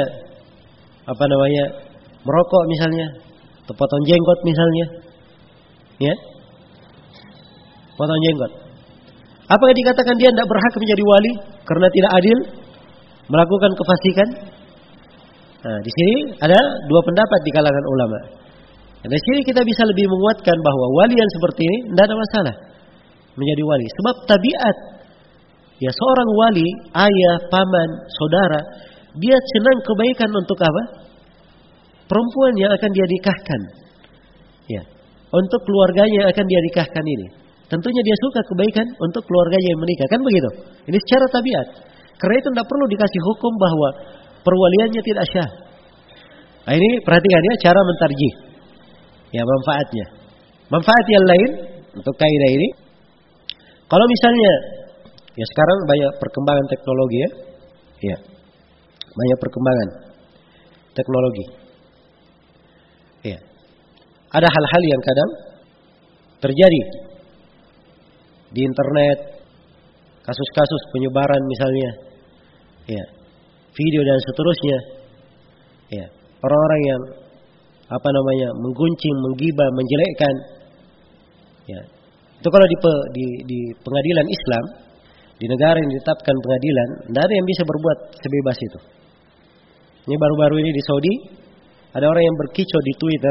merokok misalnya, atau potong jenggot misalnya. Ya. Potong jenggot. Apakah dikatakan dia tidak berhak menjadi wali karena tidak adil, melakukan kefasikan? Nah, di sini ada dua pendapat di kalangan ulama. Dan di sini kita bisa lebih menguatkan bahwa wali yang seperti ini tidak ada masalah menjadi wali. Sebab tabiat ya seorang wali, ayah, paman, saudara, dia senang kebaikan untuk apa? Perempuan yang akan dia nikahkan. Ya, untuk keluarganya yang akan dia nikahkan ini. Tentunya dia suka kebaikan untuk keluarganya yang menikah, kan begitu? Ini secara tabiat. Karena itu tidak perlu dikasih hukum bahwa perwaliannya tidak syah. Nah, ini perhatikan ya cara mentarjih. Ya, manfaatnya. Manfaat yang lain untuk kaidah ini, kalau misalnya ya sekarang banyak perkembangan teknologi ya. Ya. Banyak perkembangan teknologi. Ya. Ada hal-hal yang kadang terjadi di internet, kasus-kasus penyebaran misalnya, ya, video dan seterusnya, ya, orang-orang yang mengguncing, menggibah, menjelekkan, ya, itu kalau di pengadilan Islam, di negara yang ditetapkan pengadilan, tidak ada yang bisa berbuat sebebas itu. Ini baru-baru ini di Saudi, ada orang yang berkicau di Twitter,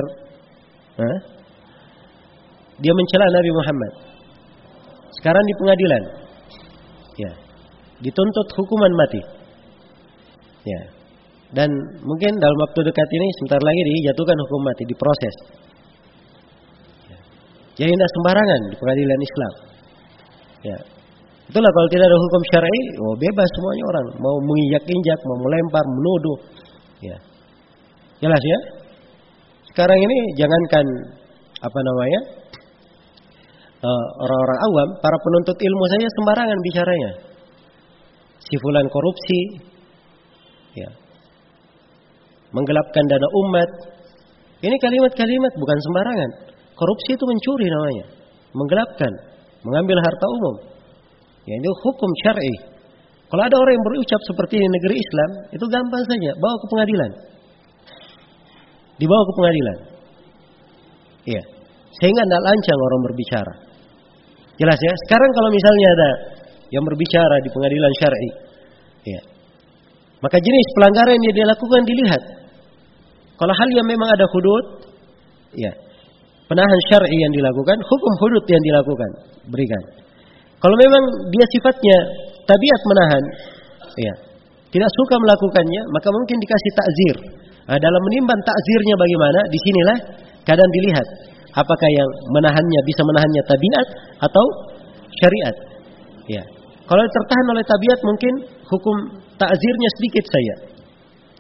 dia mencela Nabi Muhammad. Sekarang di pengadilan, ya, dituntut hukuman mati, ya, dan mungkin dalam waktu dekat ini sebentar lagi dijatuhkan hukum mati, diproses. Ya. Jadi tidak sembarangan di pengadilan Islam. Ya, itulah kalau tidak ada hukum syar'i, bebas semuanya orang, mau menginjak-injak, mau melempar, menuduh, ya, jelas ya. Sekarang ini jangankan orang-orang awam, para penuntut ilmu saja sembarangan bicaranya. Si fulan korupsi, ya, menggelapkan dana umat. Ini kalimat-kalimat bukan sembarangan. Korupsi itu mencuri namanya, menggelapkan, mengambil harta umum. Ya, ini hukum syar'i. Kalau ada orang yang berucap seperti ini di negeri Islam, itu gampang saja, bawa ke pengadilan. Dibawa ke pengadilan. Iya. Sehingga tidak lancang orang berbicara. Jelas ya. Sekarang kalau misalnya ada yang berbicara di pengadilan syar'i, ya, maka jenis pelanggaran yang dia lakukan dilihat. Kalau hal yang memang ada hudud, ya, penahan syar'i yang dilakukan, hukum hudud yang dilakukan, berikan. Kalau memang dia sifatnya tabiat menahan, ya, tidak suka melakukannya, maka mungkin dikasih takzir. Nah, dalam menimbang takzirnya bagaimana, disinilah kadang dilihat apakah yang menahannya bisa menahannya tabiat atau syariat. Ya. Kalau tertahan oleh tabiat mungkin hukum takzirnya sedikit saja.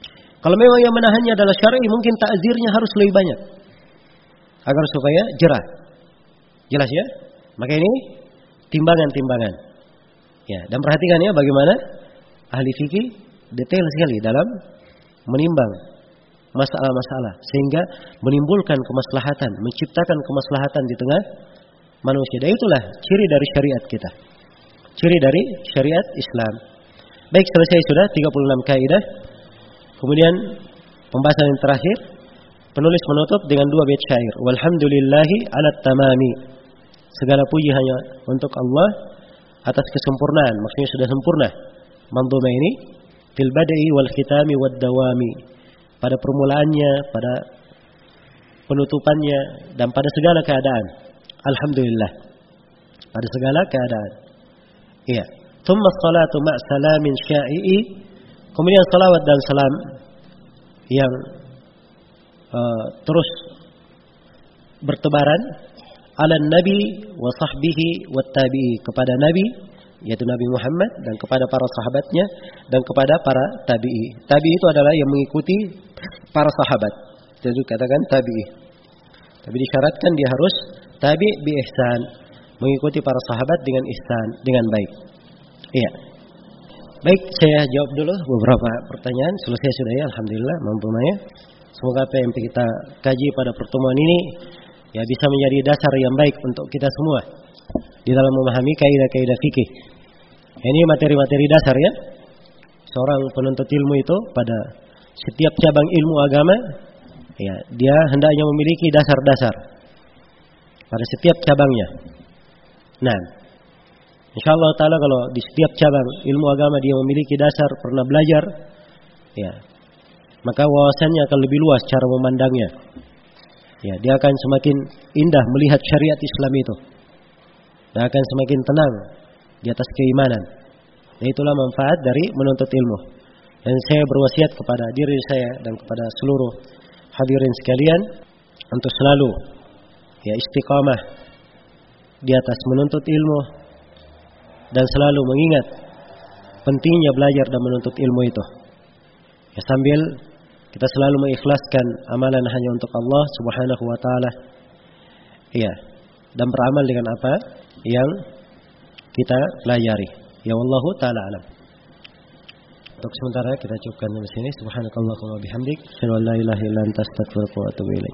Kalau memang yang menahannya adalah syar'i, mungkin ta'zirnya harus lebih banyak agar supaya jerah. Jelas ya? Maka ini timbangan-timbangan. Ya, dan perhatikan ya bagaimana ahli fikih detail sekali dalam menimbang masalah-masalah sehingga menimbulkan kemaslahatan, menciptakan kemaslahatan di tengah manusia. Dan itulah ciri dari syariat kita. Ciri dari syariat Islam. Baik, selesai sudah 36 kaidah. Kemudian pembahasan yang terakhir, penulis menutup dengan 2 bait syair. Walhamdulillahi 'alat tamami. Segala puji hanya untuk Allah atas kesempurnaan, maksudnya sudah sempurna. Mandhumah ini fil bada'i wal khitami wad dawami. Pada permulaannya, pada penutupannya dan pada segala keadaan. Alhamdulillah. Pada segala keadaan. Iya. Tsumma shalatu ma' salamin sya'i'i. Kemudian salawat dan salam yang terus bertebaran ala nabi wa sahbihi wa tabi'i, kepada nabi yaitu Nabi Muhammad dan kepada para sahabatnya dan kepada para tabi'i. Tabi'i itu adalah yang mengikuti para sahabat. Jadi katakan tabi'i. Tapi disyaratkan dia harus tabi' bi ihsan, mengikuti para sahabat dengan ihsan, dengan baik. Iya. Baik, saya jawab dulu beberapa pertanyaan. Selesai sudah ya, alhamdulillah, mampu ya. Semoga apa yang kita kaji pada pertemuan ini ya bisa menjadi dasar yang baik untuk kita semua di dalam memahami kaidah-kaidah fikih. Ini materi-materi dasar ya. Seorang penuntut ilmu itu pada setiap cabang ilmu agama ya, dia hendaknya memiliki dasar-dasar pada setiap cabangnya. Nah, insyaallah taala kalau di setiap cabang ilmu agama dia memiliki dasar, pernah belajar, ya, maka wawasannya akan lebih luas cara memandangnya. Ya, dia akan semakin indah melihat syariat Islam itu. Dan akan semakin tenang di atas keimanan. Dan itulah manfaat dari menuntut ilmu. Dan saya berwasiat kepada diri saya dan kepada seluruh hadirin sekalian untuk selalu ya istiqamah di atas menuntut ilmu dan selalu mengingat pentingnya belajar dan menuntut ilmu itu. Ya, sambil kita selalu mengikhlaskan amalan hanya untuk Allah Subhanahu wa taala. Iya, dan beramal dengan apa yang kita pelajari. Ya wallahu taala alam. Untuk sementara kita cukupkan di sini. Subhanakallahumma wa bihamdik, asyhadu an la ilaha illa anta, astaghfiruka wa atubu ilaik.